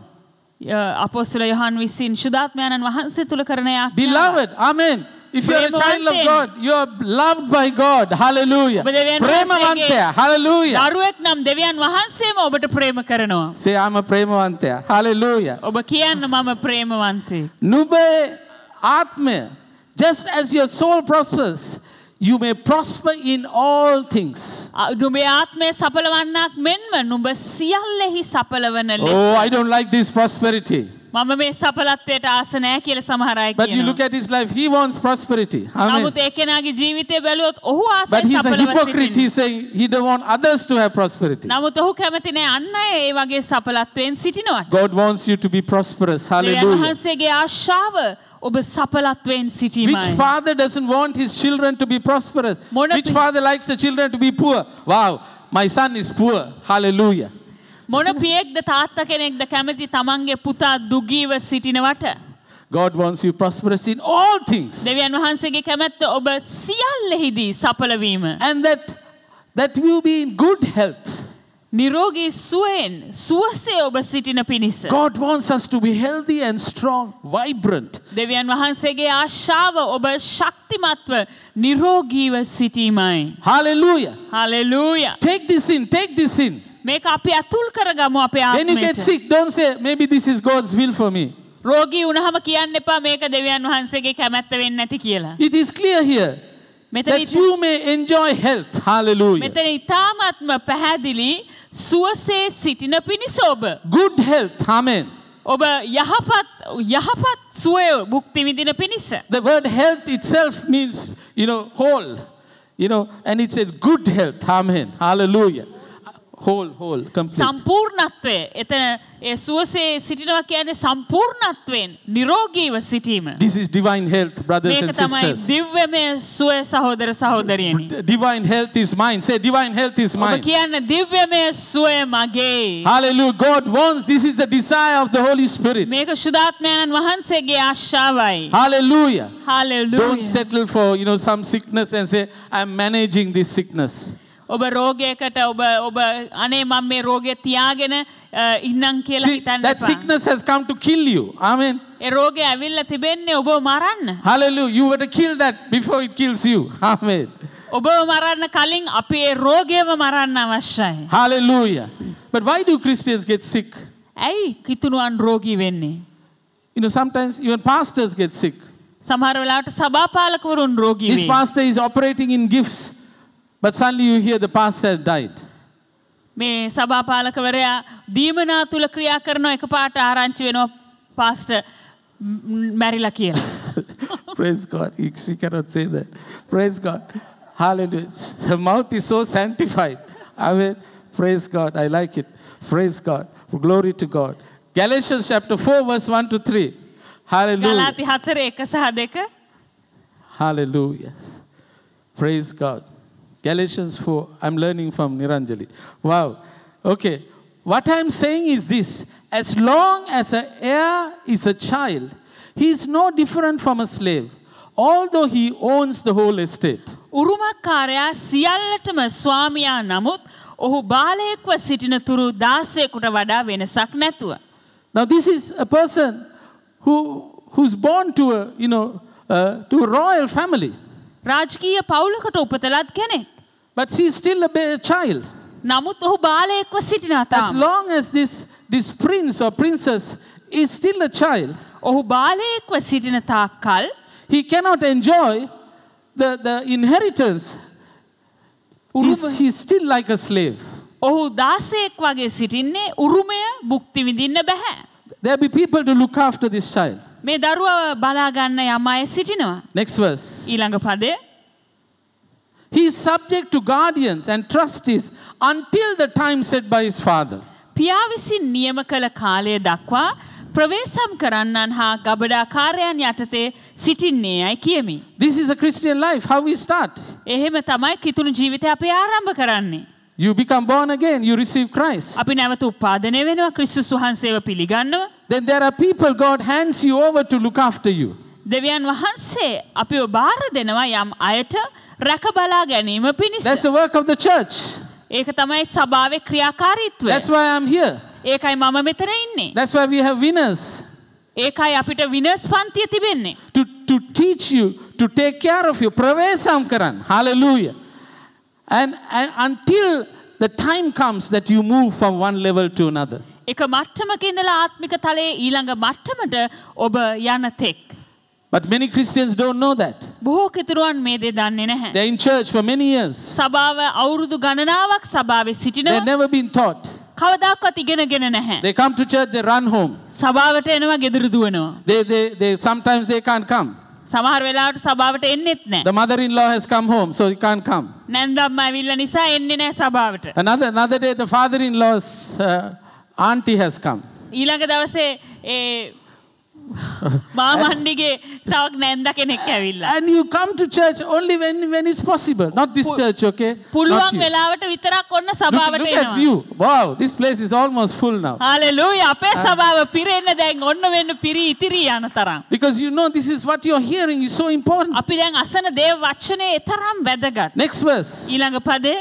අපොස්තල Yohan විසින් ශුද්ධාත්මයන්න් වහන්සේ තුල කරන යාඥාව. Beloved, amen. If you are a child of God, you are loved by God. Hallelujah. Premavantaya. Hallelujah. දරුවෙක් නම් දෙවියන් වහන්සේම ඔබට ප්‍රේම කරනවා. Say, I'm a premavantaya. Hallelujah. ඔබ කියන්න මම ප්‍රේමවන්තයෙක්. Nube atme, just as your soul prospers, you may prosper in all things. නුඹේ ආත්මය සපලවන්නක් මෙන්ම නුඹ සියල්ලෙහි සපලවන ලෙස. Oh, I don't like this prosperity. මම මේ සපලත්වයට ආස නැහැ කියලා සමහර අය But you කියනවා. look at his life, he wants prosperity. Amen. නමුත් ඒ කෙනාගේ ජීවිතය බැලුවොත් ඔහු ආසයි But he's a සපලව hypocrite. සිටින්න. He's saying he don't want others to have prosperity. නමුත් ඔහු කැමති නැහැ අන් අය ඒ වගේ සපලත්වයෙන් සිටිනවට. God wants you to be prosperous. දෙවියන් Hallelujah. වහන්සේගේ ආශාව ඔබ සපලත්වයෙන් Which සිටීමයි. father doesn't want his children to be prosperous? Mona Which pi- father likes the children to be poor? Wow, my son is poor. Hallelujah. මොන පියෙක්ද තාත්තා කෙනෙක්ද කැමති තමන්ගේ පුතා දුගීව සිටිනවට? God wants you prosperous in all things. දෙවියන් වහන්සේගේ කැමැත්ත ඔබ සියල්ලෙහිදී සඵල වීම. And that, that you be in good health. නිරෝගී සුවයෙන් සුවසේ ඔබ සිටින පිණිස. God wants us to be healthy and strong, vibrant. දෙවියන් වහන්සේගේ ආශාව ඔබ ශක්තිමත්ව නිරෝගීව සිටීමයි. Hallelujah. හලෙලූයා. Take this in, take this in. මේක අපි අතුල් කරගමු අපේ When you get ආත්මයට. sick, don't say, maybe this is God's will for me. රෝගී වුණාම කියන්න එපා මේක දෙවියන් වහන්සේගේ කැමැත්ත වෙන්නේ නැති කියලා. It is clear here මෙතන that ඉත- you may enjoy health. Hallelujah. මෙතන ඊ타ත්ම පැහැදිලි සුවසේ සිටින පිණිස ඔබ. Good health. Amen. ඔබ යහපත් යහපත් සුවය භුක්ති විඳින පිණිස. The word health itself means, you know, whole. You know, and it says good health. Amen. Hallelujah. whole, whole, complete. සම්පූර්ණත්වය. එතන ඒ සුවසේ සිටිනවා කියන්නේ සම්පූර්ණත්වයෙන් නිරෝගීව සිටීම. This is divine health, brothers මේක and තමයි sisters. දිව්‍යමය සුවය සහෝදර සහෝදරියනි. Divine health is mine. Say, divine health is ඔබ mine. කියන්න දිව්‍යමය සුවය මගේ. Hallelujah. God wants, this is the desire of the Holy Spirit. මේක ශුද්ධාත්මයන්න් වහන්සේගේ ආශාවයි. Hallelujah. Hallelujah. Don't settle for, you know, some sickness and say, I'm managing this sickness. ඔබ රෝගයකට ඔබ ඔබ අනේ මම මේ රෝගය තියාගෙන ඉන්නම් කියලා See, හිතන්න that එපා. sickness has come to kill you. Amen. ඒ රෝගය ඇවිල්ලා තිබෙන්නේ ඔබව මරන්න. Hallelujah. You better kill that before it kills you. Amen. ඔබව මරන්න කලින් අපි ඒ රෝගයම මරන්න අවශ්‍යයි. Hallelujah. But why do Christians get sick? ඇයි කිතුණුවන් රෝගී වෙන්නේ? You know, sometimes even pastors get sick. සමහර වෙලාවට සභාපාලකවරුන් රෝගී This වේ. pastor is operating in gifts, but suddenly you hear the pastor has died. මේ සභාපාලකවරයා දීමනා තුල ක්‍රියා කරන එකපාරට ආරංචි වෙනවා පාස්ටර් මැරිලා කියලා. Praise God. He, she cannot say that. Praise God. Hallelujah. Her mouth is so sanctified. Amen. Praise God. I like it. Praise God. Glory to God. Galatians chapter four, verse one to three. Hallelujah. ගලාති හතර එක සහ දෙක. Hallelujah. Praise God. Galatians four. I'm learning from Niranjali. Wow. Okay. What I'm saying is this. As long as an heir is a child, he is no different from a slave, although he owns the whole estate. උරුමකාරයා සියල්ලටම ස්වාමියා නමුත් ඔහු බාලයෙක්ව සිටින තුරු දාසයෙකුට වඩා වෙනසක් නැතුව. Now this is a person who who's born to a, you know, uh, to a royal family. රාජකීය පවුලකට උපතලත් කෙනෙක්. But she's still a ba- child. නමුත් ඔහු බාලයෙක්ව සිටිනවා As තාම. long as this, this prince or princess is still a child, ඔහු බාලයෙක්ව සිටින තාක්කල් he cannot enjoy the, the inheritance. He's, he's still like a slave. ඔහු දාසයෙක් වගේ සිටින්නේ උරුමය භුක්ති විඳින්න බෑ. There'll be people to look after this child. මේ දරුවා බලා ගන්න යම් අය සිටිනවා. Next verse. ඊළඟ පදය. He is subject to guardians and trustees until the time set by his father. පියා විසින් නියම කළ කාලය දක්වා ප්‍රවේශම් කරන්නන් හා ගබඩාකාරයන් යටතේ සිටින්නේ යයි කියමි. This is a Christian life. How we start? එහෙම තමයි කිතුණු ජීවිතය අපි ආරම්භ කරන්නේ. You become born again. You receive Christ. අපි නැවත උපාදනය වෙනවා ක්‍රිස්තුස් වහන්සේව පිළිගන්නවා. Then there are people God hands you over to look after you. දෙවියන් වහන්සේ අපිව බාර දෙනවා යම් අයට රැක බලා ගැනීම පිණිස. That's the work of the church. ඒක තමයි සභාවේ ක්‍රියාකාරීත්වය. That's why I'm here. ඒකයි මම මෙතන ඉන්නේ. That's why we have winners. ඒකයි අපිට විනර්ස් පන්තිය තිබෙන්නේ. To, to teach you, to take care of you. Pravesam karan. Hallelujah. And, and until the time comes that you move from one level to another. එක මට්ටමක ඉඳලා ආත්මික තලයේ ඊළඟ මට්ටමට ඔබ යන තෙක්. But many Christians don't know that. බොහෝ කිතුරුවන් මේ දේ දන්නේ නැහැ. They're in church for many years. සභාව අවුරුදු ගණනාවක් සභාවේ They've සිටිනවා. never been taught. කවදාකවත් ඉගෙනගෙන නැහැ. They come to church, they run home. සභාවට එනවා ගෙදර දුවනවා. They, they, they, sometimes they can't come. සමහර වෙලාවට සභාවට එන්නෙත් නැහැ. The mother-in-law has come home, so he can't come. නැන්දම්ම ඇවිල්ලා නිසා එන්නේ නැහැ සභාවට. Another, another day, the father-in-law's uh, auntie has come. ඊළඟ දවසේ ඒ මාමණ්ඩිගේ තවක් නැන්ද කෙනෙක් ඇවිල්ලා. And you come to church only when, when it's possible. Not this church, okay? Not පුළුවන් you. වෙලාවට විතරක් ඔන්න Look, සභාවට look at එනවා. you. Wow, this place is almost full now. හalleluya අපේ සභාව පිරෙන්න දැන් ඔන්න වෙන්න පිරි ඉතිරි යන තරම්. Because you know this is what you're hearing is so important. අපි දැන් අසන දේව වචනේ තරම් වැදගත්. Next verse. ඊළඟ පදේ.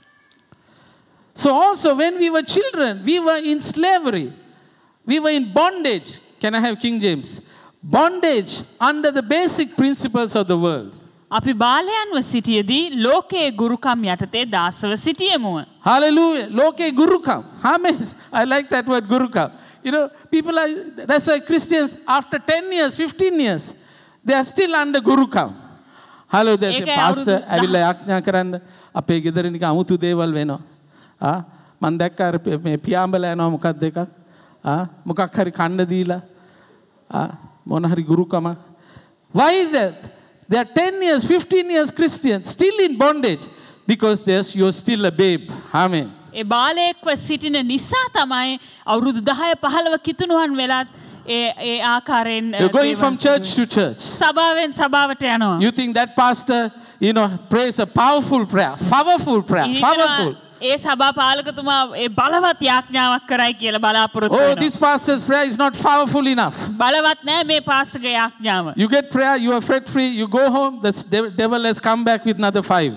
So also when we were children, we were in slavery. We were in bondage. Can I have King James? Bondage under the basic principles of the world. අපි බාලයන්ව සිටියේදී ලෝකයේ ගුරුකම් යටතේ දාසව සිටියෙමු. Hallelujah. Loke Gurukam. Amen. I like that word Gurukam. You know, people are, that's why Christians after ten years, fifteen years, they are still under Gurukam. Hello, they say, Pastor, I will යාඥා කරන්න අපේ ගෙදර නිකන් අමුතු දේවල් වෙනවා. ආ මම දැක්ක අර මේ පියාඹල යනවා මොකක්ද එකක්? ආ මොකක් හරි කන්න දීලා ආ මොන හරි ගුරුකම. Why is that? They are ten years, fifteen years Christians, still in bondage because there's, you're still a babe. Amen. ඒ බාලයෙක්ව සිටින නිසා තමයි අවුරුදු දහය පහළව කිතුණුවන් වෙලත් ඒ ඒ ආකාරයෙන් You're going from church to church. සභාවෙන් සභාවට යනවා. You think that pastor, you know, prays a powerful prayer, powerful prayer, powerful. ඒ සභා පාලකතුමා ඒ බලවත් යාඥාවක් කරයි කියලා බලාපොරොත්තු Oh, වෙනවා. this pastor's prayer is not powerful enough. බලවත් නැහැ මේ පාස්ටර්ගේ යාඥාව. You get prayer, you are fret free, you go home, the dev- devil has come back with another five.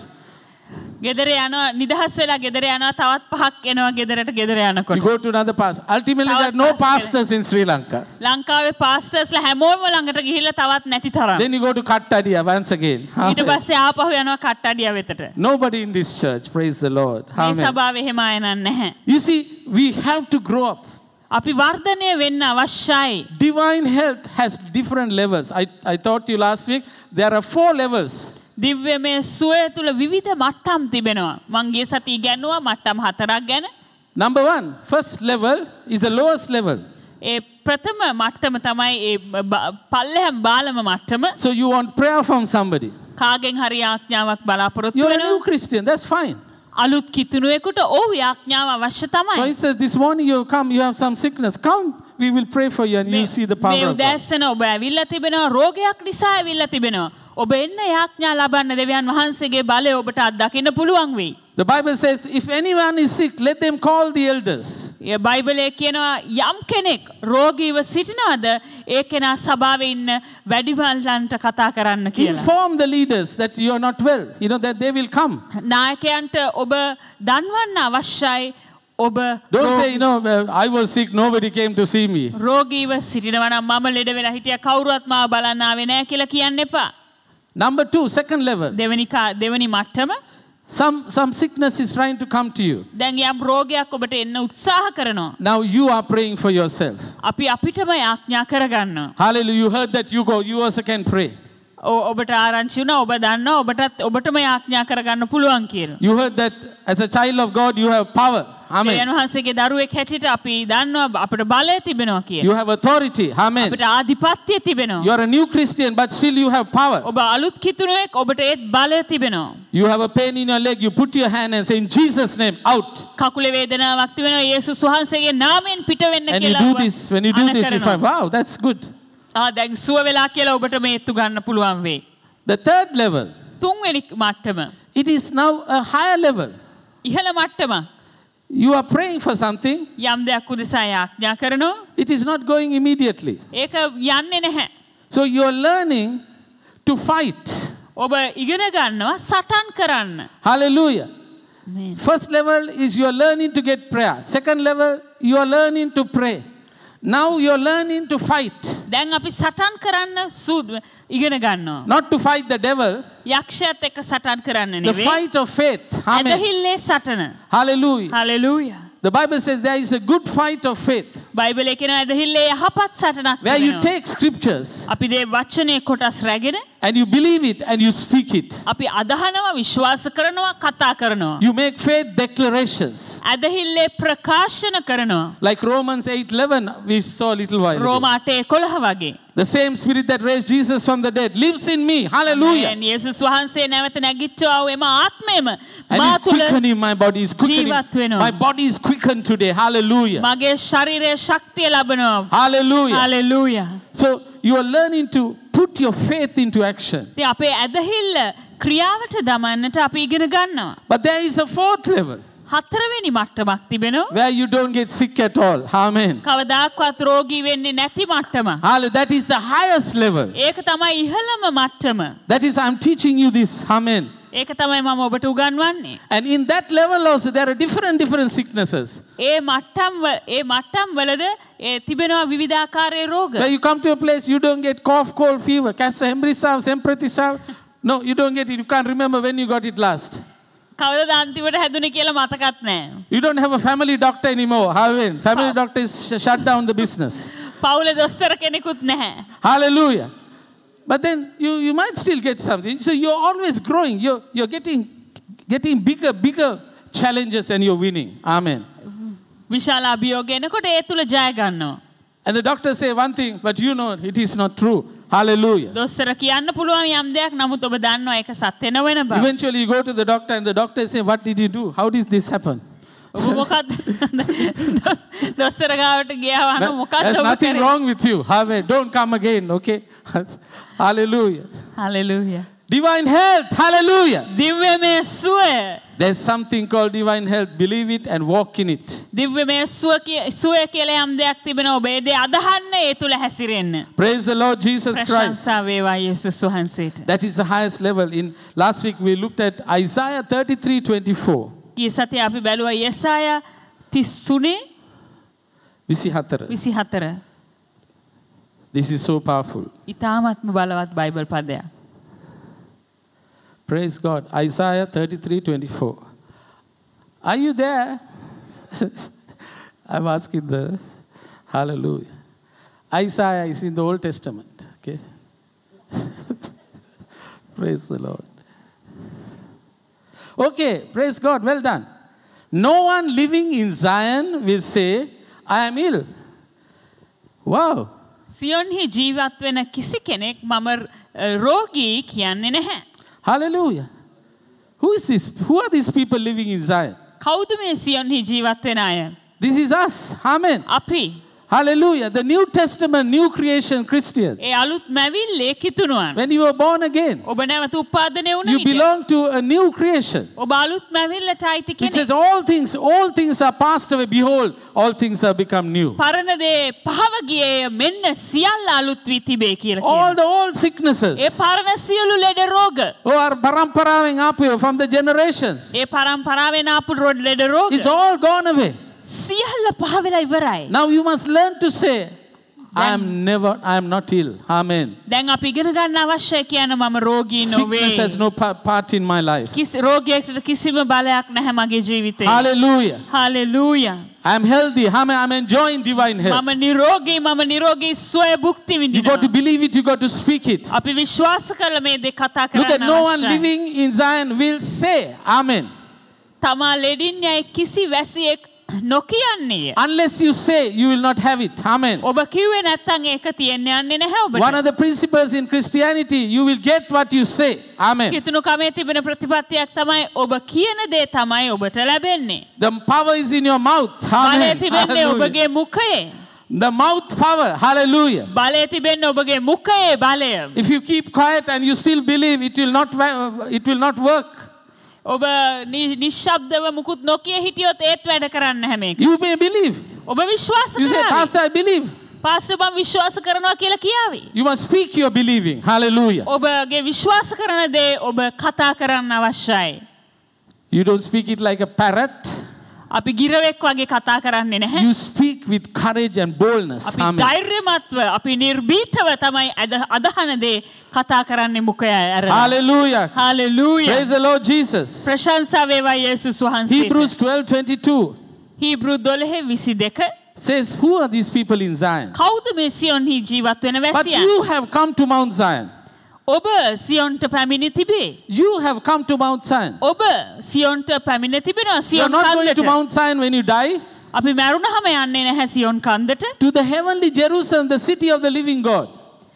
ගෙදර යනවා නිදහස් වෙලා ගෙදර යනවා තවත් පහක් එනවා ගෙදරට ගෙදර You යනකොට. go to another pastor. Ultimately, there are no pastors in Sri Lanka. ලංකාවේ පාස්ටර්ස්ලා හැමෝම ළඟට ගිහිල්ලා තවත් නැති තරම්. Then you go to Kattadia once again. ඊට පස්සේ ආපහු යනවා කට්ටඩිය වෙතට. Nobody in this church, praise the Lord. මේ Amen. සභාවේ එහෙම අය නැහැ. You see, we have to grow up. අපි වර්ධනය වෙන්න අවශ්‍යයි. Divine health has different levels. I, I taught you last week, there are four levels. දිව්‍යමය සුවය තුළ විවිධ මට්ටම් තිබෙනවා. මං ගිය සතියේ ඉගෙනුවා මට්ටම් හතරක් ගැන. Number one, first level is the lowest level. ඒ ප්‍රථම මට්ටම තමයි ඒ පල්ලෙහාම බාලම මට්ටම. So you want prayer from somebody. කාගෙන් හරි ආඥාවක් බලාපොරොත්තු You're a new වෙනවා. Christian, that's fine. අලුත් කිතුණුවෙකුට ඔව් ආඥාව අවශ්‍ය For තමයි. instance, this morning you come, you have some sickness. Come, we will pray for you and you see the power මේ of God. උදෑසන ඔබ ඇවිල්ලා තිබෙනවා රෝගයක් නිසා ඇවිල්ලා තිබෙනවා. ඔබ එන්න ආඥා ලබන්න දෙවියන් වහන්සේගේ බලය ඔබට අත්දකින්න පුළුවන් වෙයි. The Bible says, if anyone is sick, let them call the elders. ඒ බයිබලයේ කියනවා යම් කෙනෙක් රෝගීව සිටිනවද ඒ කෙනා සභාවේ ඉන්න වැඩිමල්ලන්ට කතා කරන්න කියලා. Inform the leaders that you are not well, you know, that they will come. නායකයන්ට ඔබ දන්වන්න අවශ්‍යයි. ඔබ Don't say, you know, uh, I was sick, nobody came to see me. රෝගීව සිටිනවා නම් මම ලෙඩ වෙලා හිටියා කවුරුවත් මාව බලන්න ආවේ නැහැ කියලා කියන්න එපා. Number two, second level. දෙවෙනි කා- දෙවෙනි මට්ටම Some, some sickness is trying to come to you. දැන් යම් රෝගයක් ඔබට එන්න උත්සාහ කරනවා. Now you are praying for yourself. අපි අපිටම ආඥා කරගන්නවා. Hallelujah. You heard that, you go, you also can pray. ඔ- ඔබට ආරංචි වුණා ඔබ දන්නවා ඔබටත් ඔබටම ආඥා කරගන්න පුළුවන් කියලා. You heard that as a child of God, you have power. Amen. දෙවියන් වහන්සේගේ දරුවෙක් හැටියට අපි දන්නවා අපිට බලය තිබෙනවා කියලා. You have authority. Amen. අපිට ආධිපත්‍යය තිබෙනවා. You are a new Christian, but still you have power. ඔබ අලුත් කිතුණුවෙක් ඔබට ඒත් බලය තිබෙනවා. You have a pain in your leg, you put your hand and say, in Jesus' name, out. කකුලේ වේදනාවක් තිබෙනවා යේසුස් වහන්සේගේ නාමයෙන් පිට වෙන්න And you කියලා. do ඔබ this. When you do අණ this, you කරනවා. find, wow, that's good. ආ දැන් සුව වෙලා කියලා ඔබට මේ ඒත්තු ගන්න පුළුවන් වෙයි. The third level, තුන්වෙනි මට්ටම it is now a higher level. ඉහළ මට්ටම. You are praying for something, යම් දෙයක් උදෙසා ආඥා කරනවා. it is not going immediately. ඒක යන්නේ නැහැ. So you are learning to fight. ඔබ ඉගෙන ගන්නවා සටන් කරන්න. Hallelujah. Amen. First level is you are learning to get prayer. Second level, you are learning to pray. Now you are learning to fight. දැන් අපි සටන් කරන්න සූ- ඉගෙන ගන්නවා. Not to fight the devil, යක්ෂයත් එක්ක සටන් කරන්න the නෙවෙයි. fight of faith. Amen. ඇදහිල්ලේ සටන. Hallelujah. හලෙලූයා. The Bible says there is a good fight of faith බයිබලයේ කියනවා ඇදහිල්ලේ යහපත් සටනක් where you තිබෙනවා. take scriptures අපි දේ වචනේ කොටස් රැගෙන and you believe it and you speak it. අපි අදහනවා විශ්වාස කරනවා කතා කරනවා. You make faith declarations. ඇදහිල්ලේ ප්‍රකාශන කරනවා. Like Romans eight eleven, we saw a little while ago. රෝම අට එකොළහ වගේ. The same spirit that raised Jesus from the dead lives in me. Hallelujah. දැන් යේසුස් වහන්සේ නැවත නැගිට්ටවා වූ එම ආත්මයම And මා it's තුළ quickening my body. Is quickening. ජීවත් වෙනවා. My body is quickened today. Hallelujah. මගේ ශරීරයේ ශක්තිය ලබනවා. Hallelujah. හලෙලූයා. So you are learning to put your faith into action. ඉතින් අපේ ඇදහිල්ල ක්‍රියාවට දමන්නට අපි ඉගෙන ගන්නවා. But there is a fourth level හතරවෙනි මට්ටමක් තිබෙනවා. where you don't get sick at all. Amen. කවදාක්වත් රෝගී වෙන්නේ නැති මට්ටම. Hallelujah. That is the highest level. ඒක තමයි ඉහළම මට්ටම. That is, I'm teaching you this. Amen. ඒක තමයි මම ඔබට උගන්වන්නේ. And in that level also, there are different, different sicknesses. ඒ මට්ටම් වල- ඒ මට්ටම් වලද ඒ තිබෙනවා විවිධාකාරයේ රෝග. Where you come to a place, you don't get cough, cold, fever. Casa Hembrisav, Sempretisav. No, you don't get it. You can't remember when you got it last. කවදාද අන්තිමට හැදුනේ කියලා මතකත් නැහැ. You don't have a family doctor anymore. Amen. Family doctor is sh- shut down the business. පවුලේ දොස්තර කෙනෙකුත් නැහැ. Hallelujah. But then you, you might still get something. So you're always growing. You're, you're getting, getting bigger, bigger challenges and you're winning. Amen. විශාල අභියෝග එනකොට ඒ තුල ජය ගන්නවා. And the doctors say one thing, but you know it is not true. Hallelujah. දොස්තර කියන්න පුළුවන් යම් දෙයක් නමුත් ඔබ දන්නවා ඒක සත්‍ය නොවන බව. Eventually you go to the doctor and the doctor say, what did you do? How did this happen? ඔබ මොකක්ද දොස්තර ගාවට ගියාම අහනවා මොකක්ද There's ඔබ nothing කරේ? wrong with you. Amen. Don't come again, okay? Hallelujah. Hallelujah. Divine health. Hallelujah. දිව්‍යමය සුවය. There's something called divine health. Believe it and walk in it. දිව්‍යමය සුව කිය- සුවය කියලා යම් දෙයක් තිබෙනවා. ඔබ ඒ දේ අදහන්න ඒ තුල හැසිරෙන්න. Praise the Lord Jesus Christ. ප්‍රශංසා වේවා යේසුස් වහන්සේට. That is the highest level. In last week we looked at Isaiah thirty-three twenty-four. ඊ සතිය අපි බැලුවා යෙසායා තිස් තුනේ විසිහතර. විසිහතර. This is so powerful. ඉතාමත්ම බලවත් බයිබල් පදයක්. Praise God. Isaiah thirty-three twenty-four. Are you there? I'm asking the hallelujah. Isaiah is in the Old Testament. Okay. Praise the Lord. Okay, praise God. Well done. No one living in Zion will say, I am ill. Wow. සියොන්හි ජීවත් වෙන කිසි කෙනෙක් මම රෝගී කියන්නේ නැහැ. Hallelujah. Who is this? Who are these people living in Zion? කවුද මේ සියොන්හි ජීවත් වෙන අය? This is us. Amen. අපි. Hallelujah. The New Testament, new creation Christians. ඒ අලුත් මැවිල්ලේ කිතුණුවන්. When you were born again, ඔබ නැවත උපාදනය වුණ you විට belong to a new creation. ඔබ අලුත් මැවිල්ලට අයිති It කෙනෙක්. says all things, all things are passed away. Behold, all things have become new. පරණ දේ පහව ගියේ මෙන්න සියල්ල අලුත් වී තිබේ කියලා All කියනවා. the old sicknesses. ඒ පරණ සියලු ලෙඩ රෝග. Oh, our paramparaven apu from the generations. ඒ පරම්පරාවෙන් ආපු රොඩ් ලෙඩ රෝග. It's all gone away. සියල්ල පහ වෙලා ඉවරයි. Now you must learn to say, I am never, I am not ill. Amen. දැන් අපි ඉගෙන ගන්න අවශ්‍යයි කියන මම රෝගී නොවේ. Sickness has no pa- part in my life. කිසි රෝගයකට කිසිම බලයක් නැහැ මගේ ජීවිතේ. Hallelujah. Hallelujah. I am healthy. Amen. I'm enjoying divine health. මම නිරෝගී මම නිරෝගී සුවය භුක්ති You got to විඳිනවා. believe it. You got to speak it. අපි විශ්වාස කරලා මේ දේ කතා Look at කරන්න no one අවශ්‍යයි. living in Zion will say, Amen. තමා ලෙඩින් යයි කිසි වැසියෙක් නොකියන්නේය. Unless you say, you will not have it. Amen. ඔබ කිව්වේ නැත්තම් ඒක තියෙන්න යන්නේ නැහැ One ඔබට. of the principles in Christianity, you will get what you say. Amen. කිතුණු කමේ තිබෙන ප්‍රතිපත්තියක් තමයි ඔබ කියන දේ තමයි ඔබට ලැබෙන්නේ. The power is in your mouth. බලය Amen. තිබෙන්නේ Hallelujah. ඔබගේ මුඛයේ. The mouth power. Hallelujah. බලය තිබෙන්නේ ඔබගේ මුඛයේ බලය. If you keep quiet and you still believe, it will not, wa- it will not work. ඔබ නි- නිශ්ශබ්දව මුකුත් නොකිය හිටියොත් ඒත් වැඩ කරන්නේ නැහැ මේක. You may believe. ඔබ විශ්වාස You say, කරාවි. Pastor, I believe. පාස්ටර් මම විශ්වාස කරනවා කියලා කියාවි. You must speak your believing. Hallelujah. ඔබගේ විශ්වාස කරන දේ ඔබ කතා කරන්න අවශ්‍යයි. You don't speak it like a parrot. අපි ගිරවෙක් වගේ කතා කරන්නේ නැහැ. You speak with courage and boldness. අපි Amen. ධෛර්යමත්ව අපි නිර්භීතව තමයි අද- අදහන දේ කතා කරන්නේ මුඛය ඇරලා. Hallelujah. හalleluya. Praise the Lord Jesus. ප්‍රශංසා වේවා යේසුස් වහන්සේට. Hebrews twelve twenty-two හීබ්‍රු දොළහ විසිදෙක says, who are these people in Zion? කවුද මේ සියොන්හි ජීවත් වෙන But වැසියන්? you have come to Mount Zion. ඔබ සියොන්ට පැමිණ තිබේ. You have come to Mount Zion. ඔබ සියොන්ට පැමිණ තිබෙනවා You are Zion not going to කන්දට. Mount Zion when you die. අපි මැරුණාම යන්නේ නැහැ Zion කන්දට. To the heavenly Jerusalem, the city of the living God.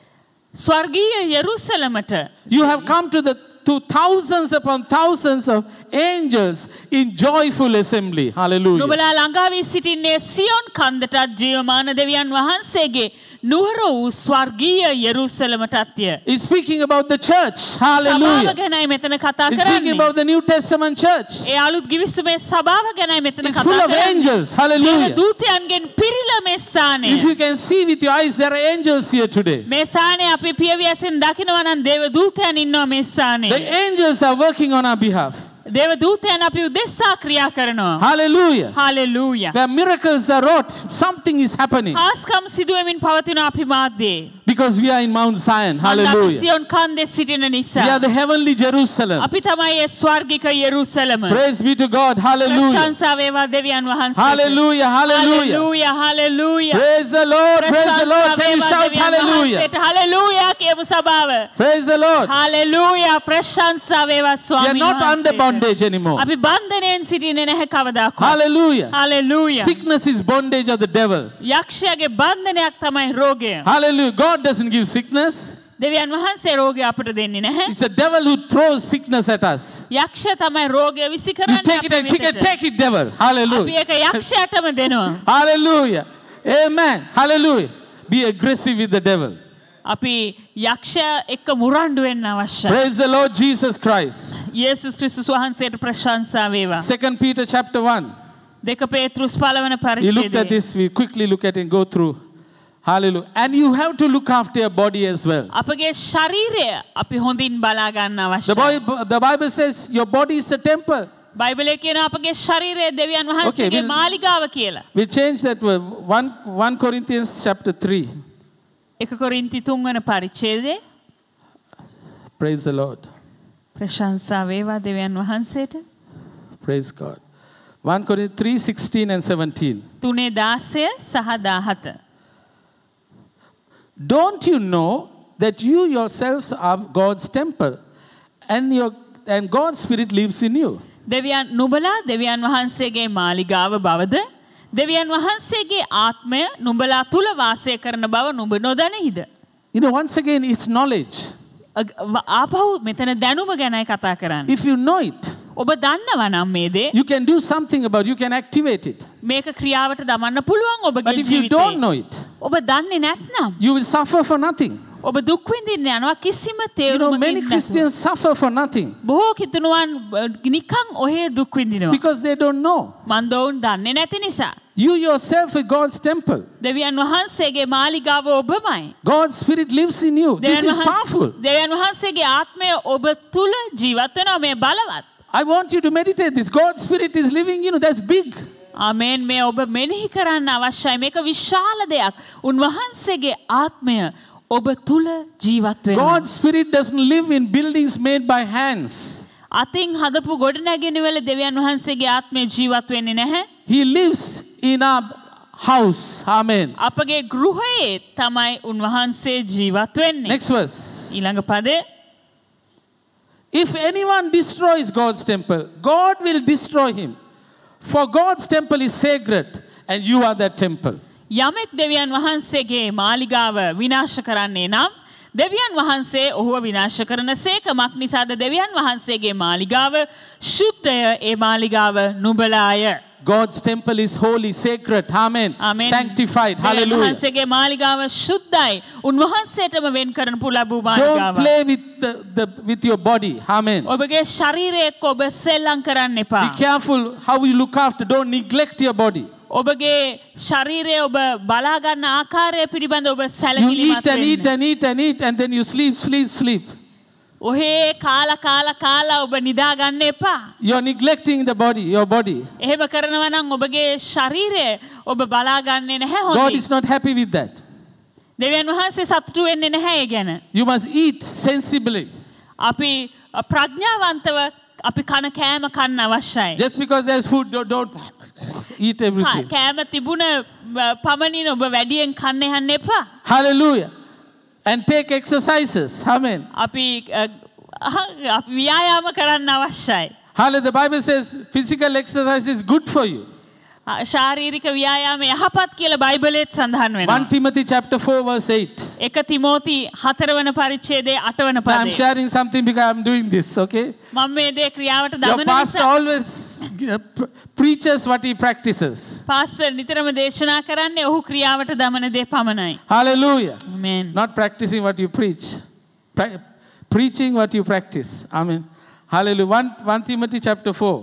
ස්වර්ගීය යෙරුසලමට. You have come to the to thousands upon thousands of angels in joyful assembly. Hallelujah. නුඹලා ළඟා වී සිටින්නේ සියොන් කන්දටත් ජීවමාන දෙවියන් වහන්සේගේ නුවර වූ ස්වර්ගීය යෙරුසලමටත්ය. He's speaking about the church. සභාව Hallelujah. ගැනයි මෙතන කතා He's speaking කරන්නේ. about the New Testament church. ඒ අලුත් ගිවිසුමේ සභාව ගැනයි මෙතන It's කතා full of කරන්නේ. angels. දේව Hallelujah. දූතයන්ගෙන් පිරිලා මේ ස්ථානය. If you can see with your eyes, there are angels here today. මේ ස්ථානයේ අපි පියවියසින් දකිනවා නම් දේව දූතයන් ඉන්නවා මේ ස්ථානයේ. The angels are working on our behalf. දේව දූතයන් අපි උදෙසා ක්‍රියා කරනවා. Hallelujah. හalleluya. Where miracles are wrought, something is happening. ආස්කම් සිදුවෙමින් පවතින අපි මාධ්‍යයේ. Because we are in Mount Zion. Hallelujah. Zion කන්දේ සිටින We නිසා. are the heavenly Jerusalem. අපි තමයි ඒ ස්වර්ගික යෙරුසලම. Praise be to God. Hallelujah. ප්‍රශංසා වේවා දෙවියන් වහන්සේට. Hallelujah. Hallelujah. හalleluya hallelujah. Praise the Lord. Praise the Lord. Can you shout hallelujah? hallelujah කියමු සභාව. Praise the Lord. hallelujah ප්‍රශංසා වේවා We are ස්වාමීන් not under වහන්සේට. bondage anymore. අපි බන්ධනයෙන් සිටින්නේ නැහැ කවදාකවත්. Hallelujah. hallelujah. Sickness is bondage of the devil. යක්ෂයාගේ බන්ධනයක් තමයි රෝගය. Hallelujah. God doesn't give sickness. දෙවියන් වහන්සේ රෝගය අපට දෙන්නේ නැහැ. It's the devil who throws sickness at us. යක්ෂය තමයි රෝගය විසි You කරන්නේ take it and kick it, අපේ take it, devil. අපි Hallelujah. ඒක යක්ෂයාටම දෙනවා. Hallelujah. Amen. Hallelujah. Be aggressive with the devil. අපි යක්ෂයා එක්ක මුරණ්ඩු වෙන්න අවශ්‍යයි. Praise the Lord Jesus Christ. යේසුස් ක්‍රිස්තුස් වහන්සේට ප්‍රශංසා වේවා. Second Peter chapter one. දෙක පේතෘස් පළවන You looked at පරිච්ඡේදය. this. We quickly look at it and go through. Hallelujah. And you have to look after your body as well. අපගේ ශරීරය අපි හොඳින් බලා ගන්න The, අවශ්‍යයි. Bible, the Bible says your body is a temple. බයිබලයේ කියන අපගේ ශරීරය දෙවියන් වහන්සේගේ we'll- මාලිගාව කියලා. We change that word. one, one Corinthians chapter three. එක කොරින්ති තුන් වන පරිච්ඡේදයේ Praise the Lord. ප්‍රශංසා වේවා දෙවියන් වහන්සේට. Praise God. one Corinthians three, sixteen and seventeen. තුනේ දාසය සහ දාහත. Don't you know that you yourselves are God's temple and, your, and God's Spirit lives in you? දෙවියන් නුඹලා දෙවියන් වහන්සේගේ මාලිගාව බවද දෙවියන් වහන්සේගේ ආත්මය නුඹලා තුල වාසය කරන බව නුඹ නොදැනීද? You know, once again, it's knowledge. ආපහු මෙතන දැනුම ගැනයි කතා කරන්නේ. If you know it, ඔබ දන්නවා නම් මේ දේ you can do something about it. You can activate it. මේක ක්‍රියාවට දමන්න පුළුවන් But ඔබගේ if you don't ජීවිතේ. know it, ඔබ දන්නේ නැත්නම් you will suffer for nothing. ඔබ දුක් විඳින්න යනවා කිසිම You know, many තේරුමකින් නැතුව. Christians suffer for nothing බොහෝ කිතුණුවන් නිකන් ඔහේ දුක් විඳිනවා. because they don't know. මන්දෝන් දන්නේ නැති නිසා. You yourself are God's temple. දෙවියන් වහන්සේගේ මාලිගාව ඔබමයි. God's Spirit lives in you. This දෙවියන් is powerful. වහන්සේ- දෙවියන් වහන්සේගේ ආත්මය ඔබ තුල ජීවත් වෙනවා මේ බලවත්. I want you to meditate this. God's Spirit is living in you. That's big. ආමේන් මේ ඔබ මෙනෙහි කරන්න අවශ්‍යයි. මේක විශාල දෙයක්. උන්වහන්සේගේ ආත්මය ඔබ තුල ජීවත් වෙනවා. God's Spirit doesn't live in buildings made by hands. අතින් හදපු ගොඩනැගිලි වල දෙවියන් වහන්සේගේ ආත්මය ජීවත් වෙන්නේ නැහැ. He lives in our house. Amen. අපගේ ගෘහයේ තමයි උන්වහන්සේ ජීවත් වෙන්නේ. Next verse. ඊළඟ පදේ If anyone destroys God's temple, God will destroy him. For God's temple is sacred, and you are that temple. යමෙක් දෙවියන් වහන්සේගේ මාලිගාව විනාශ කරන්නේ නම් දෙවියන් වහන්සේ ඔහුව විනාශ කරන සේකමක් නිසාද දෙවියන් වහන්සේගේ මාලිගාව ශුද්ධය ඒ මාලිගාව නුඹලාය. God's temple is holy, sacred. Amen. Amen. Sanctified. දෙවියන් Hallelujah. වහන්සේගේ මාලිගාව ශුද්ධයි. උන්වහන්සේටම වෙන් කරන පුලබු Don't මාලිගාව. play with the, the with your body. Amen. ඔබගේ ශරීරයක් ඔබ සෙල්ලම් කරන්න එපා. Be careful how you look after. Don't neglect your body. ඔබගේ ශරීරය ඔබ බලා ගන්න ආකාරය පිළිබඳ ඔබ You සැලකිලිමත් eat and eat වෙන්න. and eat and eat and then you sleep, sleep, sleep. ඔහේ කාලා කාලා කාලා ඔබ නිදා ගන්න එපා. You're neglecting the body, your body. එහෙම කරනවා නම් ඔබගේ ශරීරය ඔබ බලා ගන්නේ නැහැ God හොඳින්. is not happy with that. දෙවියන් වහන්සේ සතුටු වෙන්නේ නැහැ ඒ ගැන. You must eat sensibly. අපි ප්‍රඥාවන්තව අපි කන කෑම කන්න අවශ්‍යයි. Just because there's food, don't, don't eat everything. කෑම තිබුණ පමණින් ඔබ වැඩියෙන් කන්න යන්න එපා. Hallelujah. And take exercises. Amen. අපි අපි ව්‍යායාම කරන්න අවශ්‍යයි. Hallelujah. The Bible says physical exercise is good for you. ශාරීරික ව්‍යායාම යහපත් කියලා බයිබලයේත් සඳහන් වෙනවා. First Timothy chapter four verse eight. එක තිමෝති හතර වන පරිච්ඡේදයේ අට වන I'm පදේ. sharing something because I'm doing this, okay? මම මේ දේ ක්‍රියාවට Your දමන pastor නිසා always uh, pr- preaches what he practices. Pastor නිතරම දේශනා කරන්නේ ඔහු ක්‍රියාවට දමන දේ පමණයි. Hallelujah. ආමේන්. Not practicing what you preach. Pra- preaching what you practice. Amen. Hallelujah. First Timothy chapter four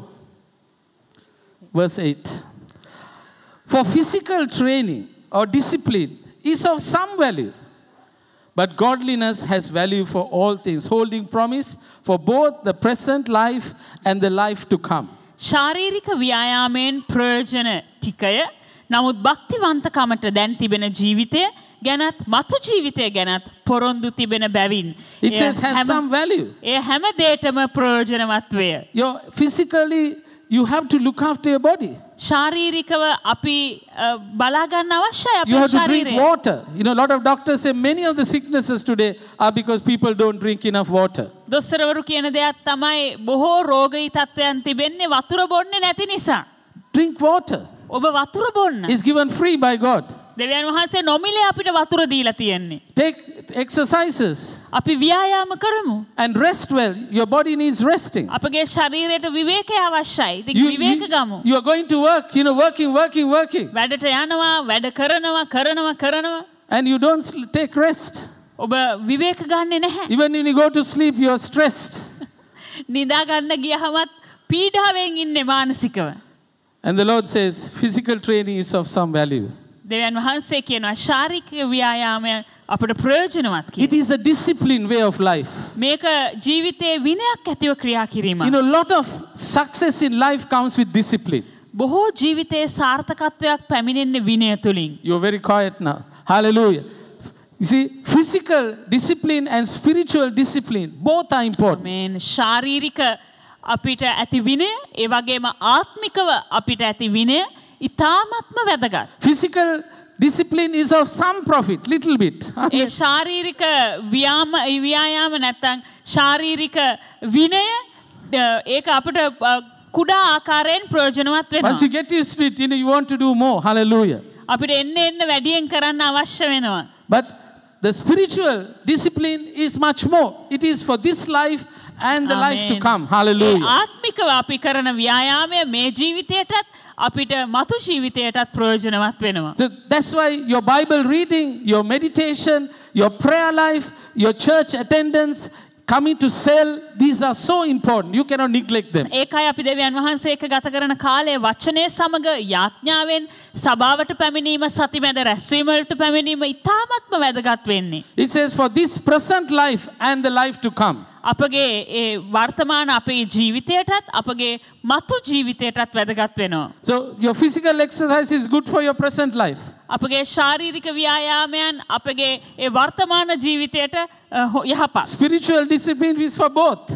verse eight. For physical training or discipline is of some value, but godliness has value for all things, holding promise for both the present life and the life to come. ශාරීරික ව්‍යායාමයෙන් ප්‍රයෝජන ටිකය. නමුත් භක්තිවන්තකමට දැන් තිබෙන ජීවිතය ගැනත් මතු ජීවිතය ගැනත් පොරොන්දු තිබෙන බැවින් It says has some value. ඒ හැම දෙයකම ප්‍රයෝජනවත් වේ. You're physically, you have to look after your body. ශාරීරිකව අපි බලා ගන්න අවශ්‍යයි You අපේ have to drink ශරීරය. water. You know, a lot of doctors say many of the sicknesses today are because people don't drink enough water. දොස්තරවරු කියන දෙයක් තමයි බොහෝ රෝගී තත්ත්වයන් තිබෙන්නේ වතුර බොන්නේ නැති නිසා. Drink water. ඔබ වතුර බොන්න. It's given free by God. දෙවියන් වහන්සේ නොමිලේ අපිට වතුර දීලා තියෙන්නේ. Take exercises අපි ව්‍යායාම කරමු. and rest well. Your body needs resting. අපගේ ශරීරයට විවේකය අවශ්‍යයි. ඉතින් You, විවේක you, ගමු. you are going to work, you know, working, working, working. වැඩට යනවා, වැඩ කරනවා, කරනවා, කරනවා. And you don't sl- take rest. ඔබ විවේක ගන්නෙ නැහැ. Even when you go to sleep, you are stressed. නිදා ගන්න ගියහමත් පීඩාවෙන් ඉන්නේ මානසිකව. And the Lord says, physical training is of some value. දෙවියන් වහන්සේ කියනවා ශාරීරික ව්‍යායාමය අපට ප්‍රයෝජනවත් කියලා. It is a disciplined way of life. මේක ජීවිතයේ විනයක් ඇතිව ක්‍රියා කිරීම. You know, a lot of success in life comes with discipline. බොහෝ ජීවිතයේ සාර්ථකත්වයක් පැමිණෙන්නේ විනය තුලින්. You're very quiet now. Hallelujah. You see, physical discipline and spiritual discipline, both are important. මේන් ශාරීරික අපිට ඇති විනය, ඒ වගේම ආත්මිකව අපිට ඇති විනය ඉතාමත්ම වැදගත්. Physical discipline is of some profit, little bit. ඒ ශාරීරික ව්‍යාම ව්‍යායාම නැත්නම් ශාරීරික විනය ඒක අපිට කුඩා ආකාරයෙන් ප්‍රයෝජනවත් වෙනවා. Once you get used to it, you know, you want to do more. Hallelujah. අපිට එන්න එන්න වැඩියෙන් කරන්න අවශ්‍ය වෙනවා. But the spiritual discipline is much more. It is for this life and the life to come. Hallelujah. ආත්මිකව අපි කරන ව්‍යායාමය මේ ජීවිතයටත් අපිට මතු ජීවිතයටත් ප්‍රයෝජනවත් වෙනවා. So that's why your Bible reading, your meditation, your prayer life, your church attendance, coming to cell, these are so important. You cannot neglect them. ඒකයි අපි දෙවියන් වහන්සේ එක්ක ගත කරන කාලය වචනය සමග යාඥාවෙන් සභාවට පැමිණීම සතිමැද රැස්වීම වලට පැමිණීම ඉතාමත්ම වැදගත් වෙන්නේ. It says for this present life and the life to come. අපගේ ඒ වර්තමාන අපේ ජීවිතයටත් අපගේ මතු ජීවිතයටත් වැදගත් වෙනවා. So your physical exercise is good for your present life. අපගේ ශාරීරික ව්‍යායාමයන් අපගේ ඒ වර්තමාන ජීවිතයට යහපත්. Spiritual discipline is for both.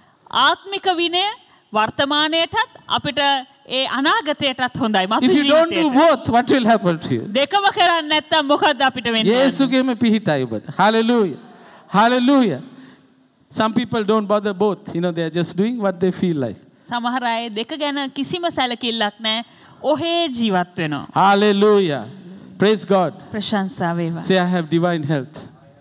ආත්මික විනය වර්තමානයටත් අපිට ඒ අනාගතයටත් හොඳයි. මතු If you don't do ජීවිතයට. both, what will happen to you? දෙකම කරන්නේ නැත්නම් මොකද අපිට වෙන්නේ? යේසුගේම පිහිටයි ඔබට. Hallelujah. Hallelujah. Some people don't bother both. You know, they are just doing what they feel like. සමහර අය දෙක ගැන කිසිම සැලකිල්ලක් නැහැ. ඔහේ ජීවත් වෙනවා. Hallelujah. Praise God. ප්‍රශංසා වේවා. Say, I have divine health.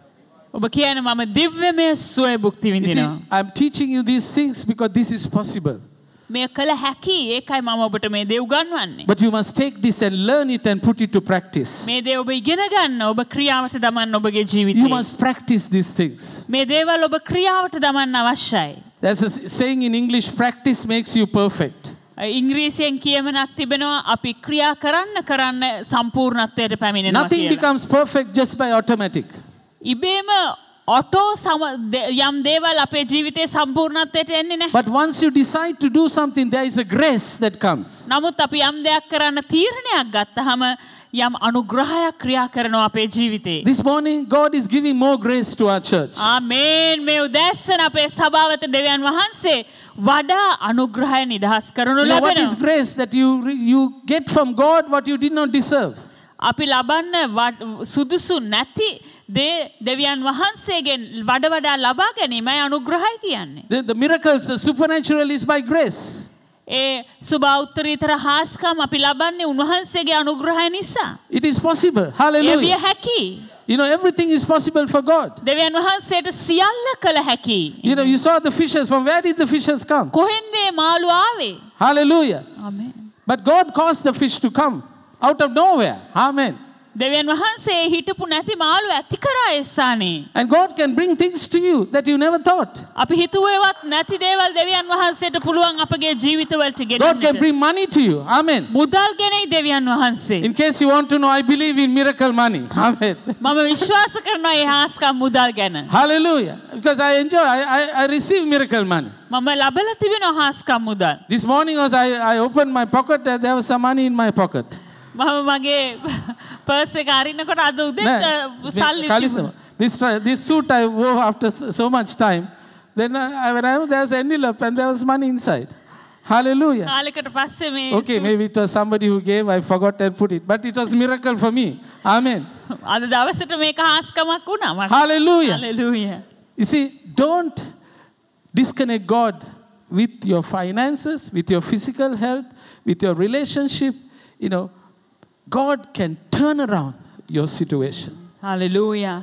ඔබ කියන්නේ මම දිව්‍යමය සුවය භුක්ති You see, විඳිනවා. I'm teaching you these things because this is possible. මේ කළ හැකි ඒකයි මම ඔබට මේ දේ උගන්වන්නේ. But you must take this and learn it and put it to practice. මේ දේ ඔබ ඉගෙන ගන්න ඔබ ක්‍රියාවට දමන්න ඔබගේ ජීවිතේ. You must practice these things. මේ දේවල් ඔබ ක්‍රියාවට දමන්න අවශ්‍යයි. There's a saying in English, practice makes you perfect. ඉංග්‍රීසියෙන් කියමනක් තිබෙනවා අපි ක්‍රියා කරන්න කරන්න සම්පූර්ණත්වයට පැමිණෙනවා Nothing කියලා. becomes perfect just by automatic. ඉබේම ඔටෝ යම් දේවල් අපේ ජීවිතේ සම්පූර්ණත්වයට එන්නේ නැහැ. But once you decide to do something, there is a grace that comes. නමුත් අපි යම් දෙයක් කරන්න තීරණයක් ගත්තහම යම් අනුග්‍රහයක් ක්‍රියා කරනවා අපේ ජීවිතේ. This morning, God is giving more grace to our church. ආමේන්. මේ උදැස්සන අපේ සභාවට දෙවියන් වහන්සේ වඩා අනුග්‍රහය නිදහස් කරනු You know what is ලබනවා. grace? That you you get from God what you did not deserve. අපි ලබන්න සුදුසු නැති දේ දෙවියන් වහන්සේගෙන් වඩ වඩා ලබා ගැනීමයි අනුග්‍රහය කියන්නේ. The, the miracles, the supernatural is by grace. ඒ සුබ උත්තරීතර හාස්කම් අපි ලබන්නේ උන්වහන්සේගේ අනුග්‍රහය නිසා. It is possible. A Hallelujah. විය හැකි. You know, everything is possible for God. දෙවියන් වහන්සේට සියල්ල කළ හැකි. You know, you saw the fishes. From where did the fishes come? කොහෙන්ද මේ මාළු ආවේ? Hallelujah. ආමේන්. But God caused the fish to come out of nowhere. Amen. දෙවියන් වහන්සේ හිටපු නැති මාළු ඇති කරා ඒ ස්ථානේ. And God can bring things to you that you never thought. අපි හිතුවේවත් නැති දේවල් දෙවියන් වහන්සේට පුළුවන් අපගේ ජීවිතවලට God can ගෙනන්නට. bring money to you. Amen. මුදල් ගෙනයි දෙවියන් වහන්සේ. In case you want to know, I believe in miracle money. Amen. මම විශ්වාස කරනවා ඒ හාස්කම් මුදල් ගැන. Hallelujah. Because I enjoy, I, I, I receive miracle money. මම ලබලා තිබෙනවා හාස්කම් මුදල්. This morning as I, I opened my pocket, uh, there was some money in my pocket. මම මගේ පර්ස් එක අරිනකොට අද උදේට සල්ලි Kalisama, this, this suit I wore after so so much time, then I, when I, there was an envelope and there was money inside. Hallelujah. කාලයකට පස්සේ මේ Okay, maybe it was somebody who gave, I forgot and put it. But it was a miracle for me. Amen. අද දවසට මේක හාස්කමක් වුණා මට. Hallelujah. Hallelujah. You see, don't disconnect God with your finances, with your physical health, with your relationship. You know, God can turn around your situation. Hallelujah.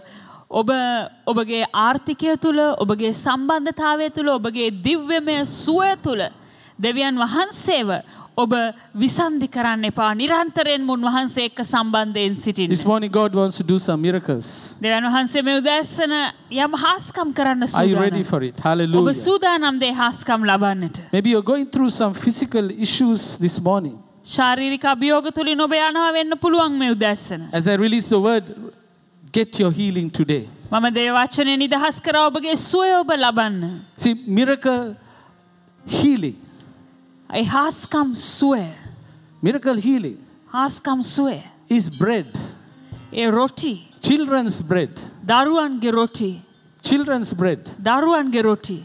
ඔබ ඔබගේ ආර්ථිකය තුළ ඔබගේ සම්බන්ධතාවය තුළ ඔබගේ දිව්‍යමය සුවය තුළ දෙවියන් වහන්සේව ඔබ විසන්ධි කරන්න එපා. නිරන්තරයෙන්ම උන්වහන්සේ එක්ක සම්බන්ධයෙන් සිටින්න. This morning God wants to do some miracles. දෙවියන් වහන්සේ මේ උදෑසන යම් හාස්කම් කරන්න Are you ready සූදානම්. for it? ඔබ Hallelujah. සූදානම් දේ හාස්කම් ලබන්නට. Maybe you're going through some physical issues this morning. ශාරීරික අභියෝග තුලින් ඔබ යනවා වෙන්න පුළුවන් මේ උදෑසන. As I release the word, get your healing today. මම දේව වචනේ නිදහස් කරා ඔබගේ සුවය ඔබ ලබන්න. See, miracle healing. ඒ හාස්කම් සුවය. Miracle healing හාස්කම් සුවය. is bread. A roti. Children's bread. දරුවන්ගේ රොටි. Children's bread. දරුවන්ගේ රොටි.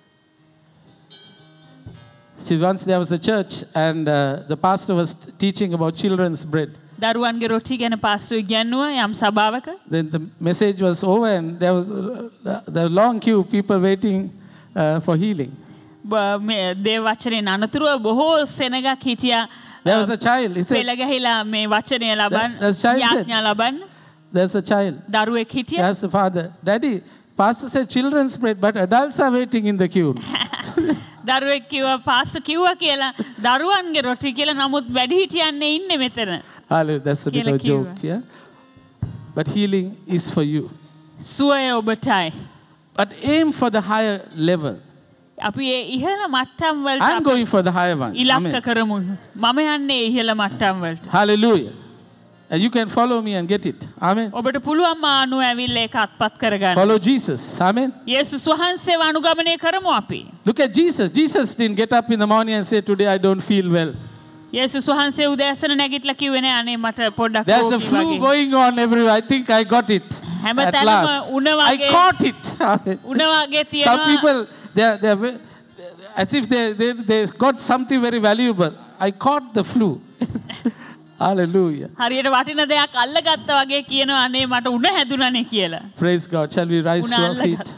See, once there was a church and uh, the pastor was t- teaching about children's bread. දරුවන්ගේ රොටි ගැන පාස්ටර් ඉගැන්නුවා යම් සභාවක. Then the message was over and there was uh, the long queue, people waiting uh, for healing. මේ දේව වචනේ අනතුරුව බොහෝ සෙනගක් හිටියා. There was a child. He said, පෙළ ගහිලා මේ වචනය ලබන්න That- that's child said. යාඥා ලබන්න. there's a child. දරුවෙක් He හිටියා. asked the father, Daddy, pastor said children's bread, but adults are waiting in the queue. දරුවෙක් කිව්වා පාස්ටර් කිව්වා කියලා දරුවන්ගේ රොටි කියලා නමුත් වැඩිහිටියන්නේ ඉන්නේ මෙතන. Hallelujah. That's a bit of a Kila joke, yeah? But healing is for you. සුවය ඔබටයි. But aim for the higher level. අපි ඒ ඉහළ මට්ටම් වලට I'm going for the higher one. ඉලක්ක Amen. කරමු. මම යන්නේ ඉහළ මට්ටම් වලට. Hallelujah. And you can follow me and get it. Amen. ඔබට පුළුවන් මානු ඇවිල්ලා ඒක අත්පත් කරගන්න. Follow Jesus. Amen. යේසුස් වහන්සේව අනුගමනය කරමු අපි. Look at Jesus. Jesus didn't get up in the morning and say, Today I don't feel well. යේසුස් වහන්සේ උදෑසන නැගිටලා කිව්වේ නෑ අනේ මට පොඩ්ඩක් There's a රෝගී flu වගේ. going on everywhere. I think I got it. At හැමතැනම last. උණ I වගේ caught it. Amen. උණ වගේ Some තියෙනවා. people, they're, they're ve- as if they, they, they got something very valuable. I caught the flu. Hallelujah. හරියට වටින දෙයක් අල්ලගත්තා වගේ කියනවා අනේ මට උණ හැදුණනේ කියලා. Praise God. Shall we rise to our feet?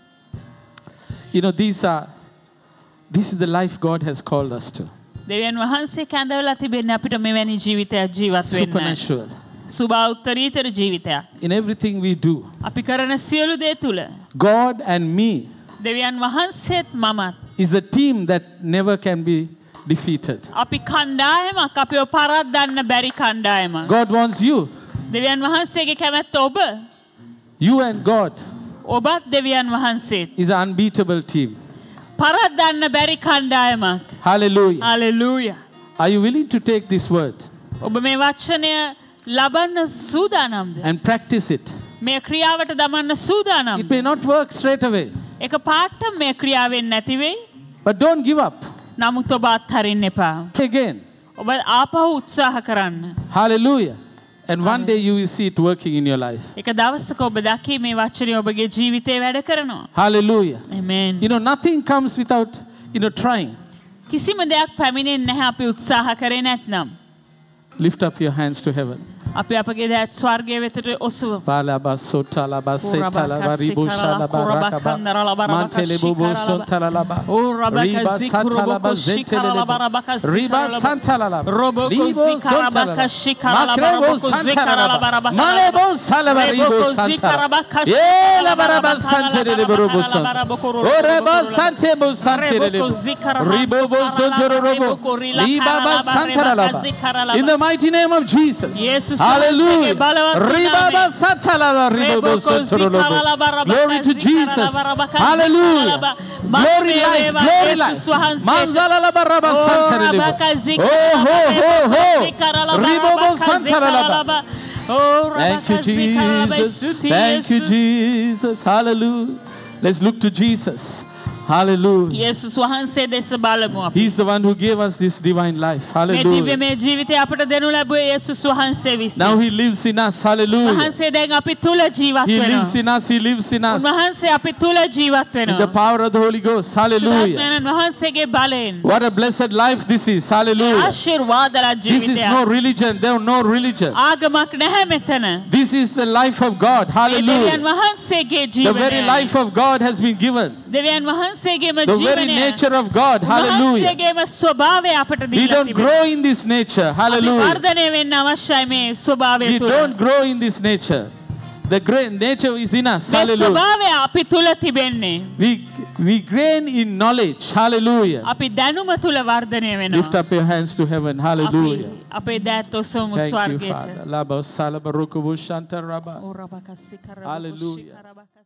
You know, these are, this is the life God has called us to. දෙවියන් වහන්සේ කැඳවලා තිබෙන්නේ අපිට මෙවැනි ජීවිතයක් ජීවත් වෙන්න. Supernatural. සුබ උත්තරීතර ජීවිතයක්. In everything we do, අපි කරන සියලු දේ තුල God and me දෙවියන් වහන්සේත් මමත් is a team that never can be defeated. අපි කණ්ඩායමක් අපිව පරද්දන්න බැරි කණ්ඩායමක්. God wants you. දෙවියන් වහන්සේගේ කැමැත්ත ඔබ. You and God ඔබත් දෙවියන් වහන්සේත් is an unbeatable team. පරද්දන්න බැරි කණ්ඩායමක්. Hallelujah. හලෙලූයා. Are you willing to take this word ඔබ මේ වචනය ලබන්න සූදානම්ද? and practice it? මේ ක්‍රියාවට දමන්න It සූදානම්ද? may not work straight away, එක පාට මේ ක්‍රියාවෙන් නැති වෙයි. but don't give up. නමුත් ඔබ අත්හරින්න එපා. Again. ඔබ ආපහු උත්සාහ කරන්න. Hallelujah. And one day you will see it working in your life. එක දවසක ඔබ දකි මේ වචනය ඔබගේ ජීවිතේ වැඩ කරනවා. Hallelujah. Amen. You know, nothing comes without, you know, trying. කිසිම දෙයක් පැමිණෙන්නේ නැහැ අපි උත්සාහ කරේ නැත්නම්. Lift up your hands to heaven. අපි අපගේ දෑත් ස්වර්ගයේ වෙතට ඔසවමු. Balaba sotalaba setalaba ribo shalaba rakaba mantele bobo sontalaba riba santalaba zenteleba riba santalaba ribo sontalaba makrebo santalaba malebo salaba ribo santalaba yela baraba santelebo robo son oreba santebo santelebo ribo bo sontorobo riba santalaba in the mighty name of Jesus. Yes. Hallelujah. Ribaba satalala ribobo sontorobo. Glory to Jesus. Hallelujah. Glory life, glory life. Manzalala baraba santalebo. Oh ho ho ho. Ribobo santalaba. Thank you, Jesus. Thank you, Jesus. Hallelujah. Let's look to Jesus. Hallelujah. යේසුස් වහන්සේ දෙස බලමු අපි. He's the one who gave us this divine life. මේ Hallelujah. දිව්‍යමය ජීවිතය අපට දෙනු ලැබුවේ යේසුස් වහන්සේ විසින්. Now he lives in us. Hallelujah. වහන්සේ දැන් අපි තුල ජීවත් He වෙනවා. lives in us. He lives in us. උන්වහන්සේ අපි තුල ජීවත් In the වෙනවා. power of the Holy Ghost. Hallelujah. ශුද්ධාත්මයන් වහන්සේගේ බලයෙන්. What a blessed life this is. Hallelujah. ආශිර්වාදවත් This is no ජීවිතයක්. religion. There no religion. ආගමක් නැහැ මෙතන. This is the life of God. මේ දෙවියන් Hallelujah. වහන්සේගේ The very ජීවනය. life of God has been given. දෙවියන් වහන්සේගේම The very ජීවනය. nature of God. Hallelujah. වහන්සේගේම ස්වභාවය අපට We දීලා don't තිබෙනවා. grow in this nature. අපි Hallelujah. වර්ධනය වෙන්න අවශ්‍යයි මේ ස්වභාවය We තුළ. don't grow in this nature. The great nature is in us. මේ Hallelujah. ස්වභාවය අපි තුල තිබෙන්නේ. We, we gain in knowledge. Hallelujah. අපි දැනුම තුල වර්ධනය Lift වෙනවා. up your hands to heaven. අපි Hallelujah. අපේ දෑත් ඔසවමු Thank you, ස්වර්ගයට. Father. Laba salaba rukubu shanta raba. O රබකස්සි කරබ Hallelujah. කුෂි කරබක